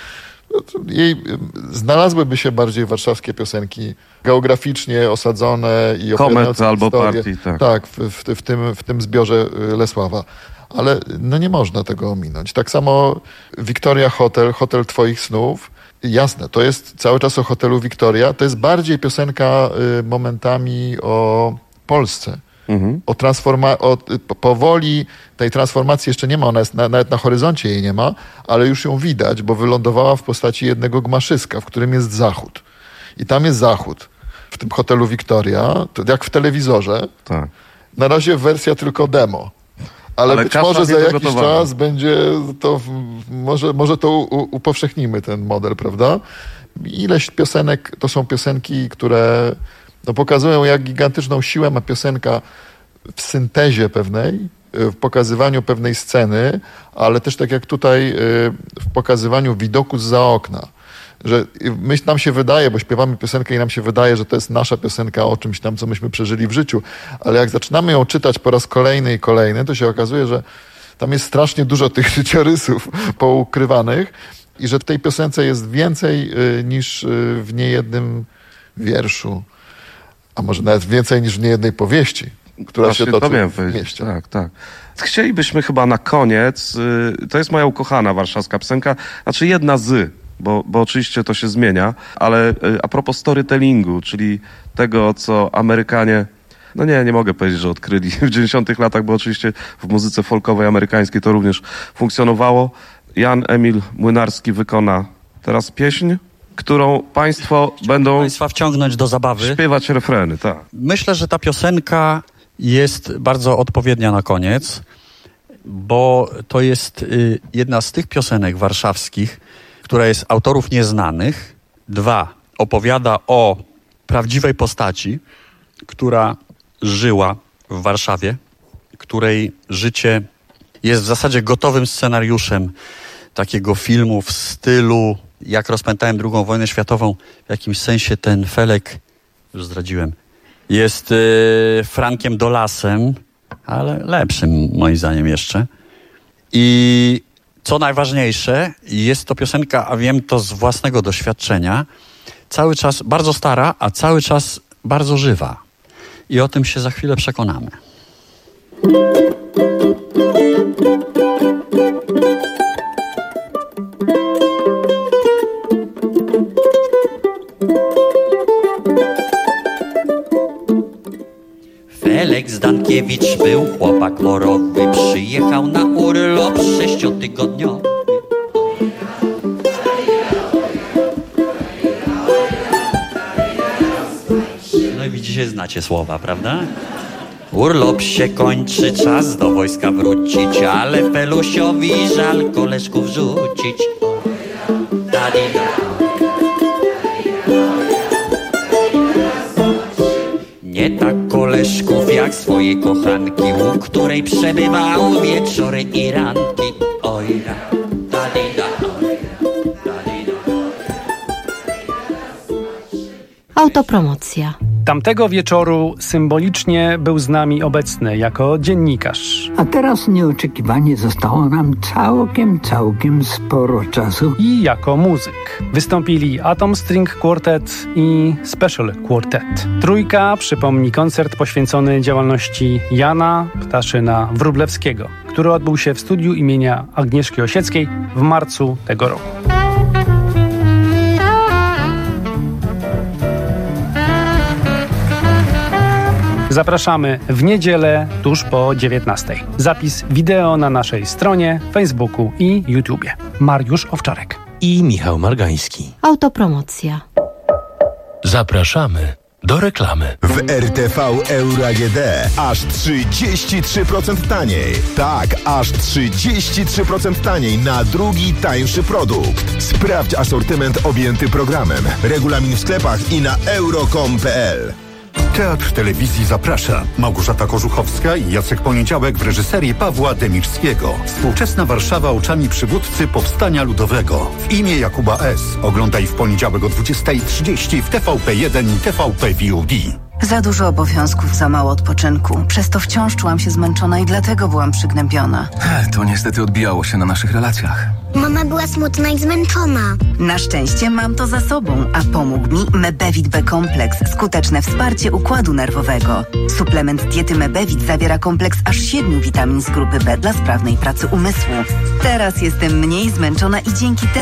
jej znalazłyby się bardziej warszawskie piosenki geograficznie osadzone i opowiadające albo historię. Partii, tak. Tak, w, w, w, tym, w tym zbiorze Lesława. Ale no nie można tego ominąć. Tak samo Victoria Hotel, Hotel Twoich snów. Jasne, to jest cały czas o hotelu Victoria. To jest bardziej piosenka y, momentami o Polsce. Mhm. O transforma- o, powoli tej transformacji jeszcze nie ma, ona jest na, nawet na horyzoncie jej nie ma, ale już ją widać, bo wylądowała w postaci jednego gmaszyska, w którym jest zachód. I tam jest zachód. W tym hotelu Victoria, to jak w telewizorze. Tak. Na razie wersja tylko demo. Ale, ale być może za jakiś czas będzie to, może, może to u, upowszechnimy ten model, prawda? Ileś piosenek, to są piosenki, które no, pokazują, jak gigantyczną siłę ma piosenka w syntezie pewnej, w pokazywaniu pewnej sceny, ale też tak jak tutaj w pokazywaniu widoku zza okna. Że my, nam się wydaje, bo śpiewamy piosenkę i nam się wydaje, że to jest nasza piosenka o czymś tam, co myśmy przeżyli w życiu, ale jak zaczynamy ją czytać po raz kolejny i kolejny, to się okazuje, że tam jest strasznie dużo tych życiorysów poukrywanych i że w tej piosence jest więcej y, niż y, w niejednym wierszu, a może nawet więcej niż w niejednej powieści, która Właśnie się toczy w mieście. Tak, tak. Chcielibyśmy chyba na koniec, y, to jest moja ukochana warszawska piosenka, znaczy jedna z, bo, bo oczywiście to się zmienia, ale y, a propos storytellingu, czyli tego, co Amerykanie, no nie, nie mogę powiedzieć, że odkryli w dziewięćdziesiątych latach, bo oczywiście w muzyce folkowej amerykańskiej to również funkcjonowało. Jan Emil Młynarski wykona teraz pieśń, którą państwo Chciałbym będą państwa wciągnąć do zabawy. Śpiewać refreny, tak. Myślę, że ta piosenka jest bardzo odpowiednia na koniec, bo to jest y, jedna z tych piosenek warszawskich, która jest autorów nieznanych. Dwa, opowiada o prawdziwej postaci, która żyła w Warszawie, której życie jest w zasadzie gotowym scenariuszem takiego filmu w stylu Jak rozpętałem drugą wojnę światową. W jakimś sensie ten Felek, już zdradziłem, jest y, Frankiem Dolasem, ale lepszym moim zdaniem jeszcze. I co najważniejsze, jest to piosenka, a wiem to z własnego doświadczenia, cały czas bardzo stara, a cały czas bardzo żywa. I o tym się za chwilę przekonamy. Felek Zdankiewicz był chłopak morowy, przyjechał na urlop sześciotygodniowy. No i widzicie, znacie słowa, prawda? Urlop się kończy, czas do wojska wrócić, ale Felusiowi żal koleżków rzucić. Nie tak koleżków jak swojej kochanki, u której przebywał wieczory i ranki. Oj, da, da, da, Autopromocja. Tamtego wieczoru symbolicznie był z nami obecny jako dziennikarz. A teraz nieoczekiwanie zostało nam całkiem, całkiem sporo czasu. I jako muzyk. Wystąpili Atom String Quartet i Special Quartet. Trójka przypomni koncert poświęcony działalności Jana Ptaszyna-Wróblewskiego, który odbył się w studiu imienia Agnieszki Osieckiej w marcu tego roku. Zapraszamy w niedzielę tuż po dziewiętnastej. Zapis wideo na naszej stronie, Facebooku i YouTubie. Mariusz Owczarek i Michał Margański. Autopromocja. Zapraszamy do reklamy. W R T V Euro A G D aż trzydzieści trzy procent taniej. Tak, aż trzydzieści trzy procent taniej na drugi tańszy produkt. Sprawdź asortyment objęty programem. Regulamin w sklepach i na euro kropka com kropka p l. Teatr Telewizji zaprasza. Małgorzata Kożuchowska i Jacek Poniedziałek w reżyserii Pawła Demirskiego. Współczesna Warszawa oczami przywódcy Powstania Ludowego. W imię Jakuba S. Oglądaj w poniedziałek o dwudziestej trzydzieści w T V P jeden i T V P V O D. Za dużo obowiązków, za mało odpoczynku. Przez to wciąż czułam się zmęczona i dlatego byłam przygnębiona. To niestety odbijało się na naszych relacjach. Mama była smutna i zmęczona. Na szczęście mam to za sobą, a pomógł mi Mebevit B Kompleks. Skuteczne wsparcie układu nerwowego. Suplement diety Mebevit zawiera kompleks aż siedmiu witamin z grupy B dla sprawnej pracy umysłu. Teraz jestem mniej zmęczona i dzięki temu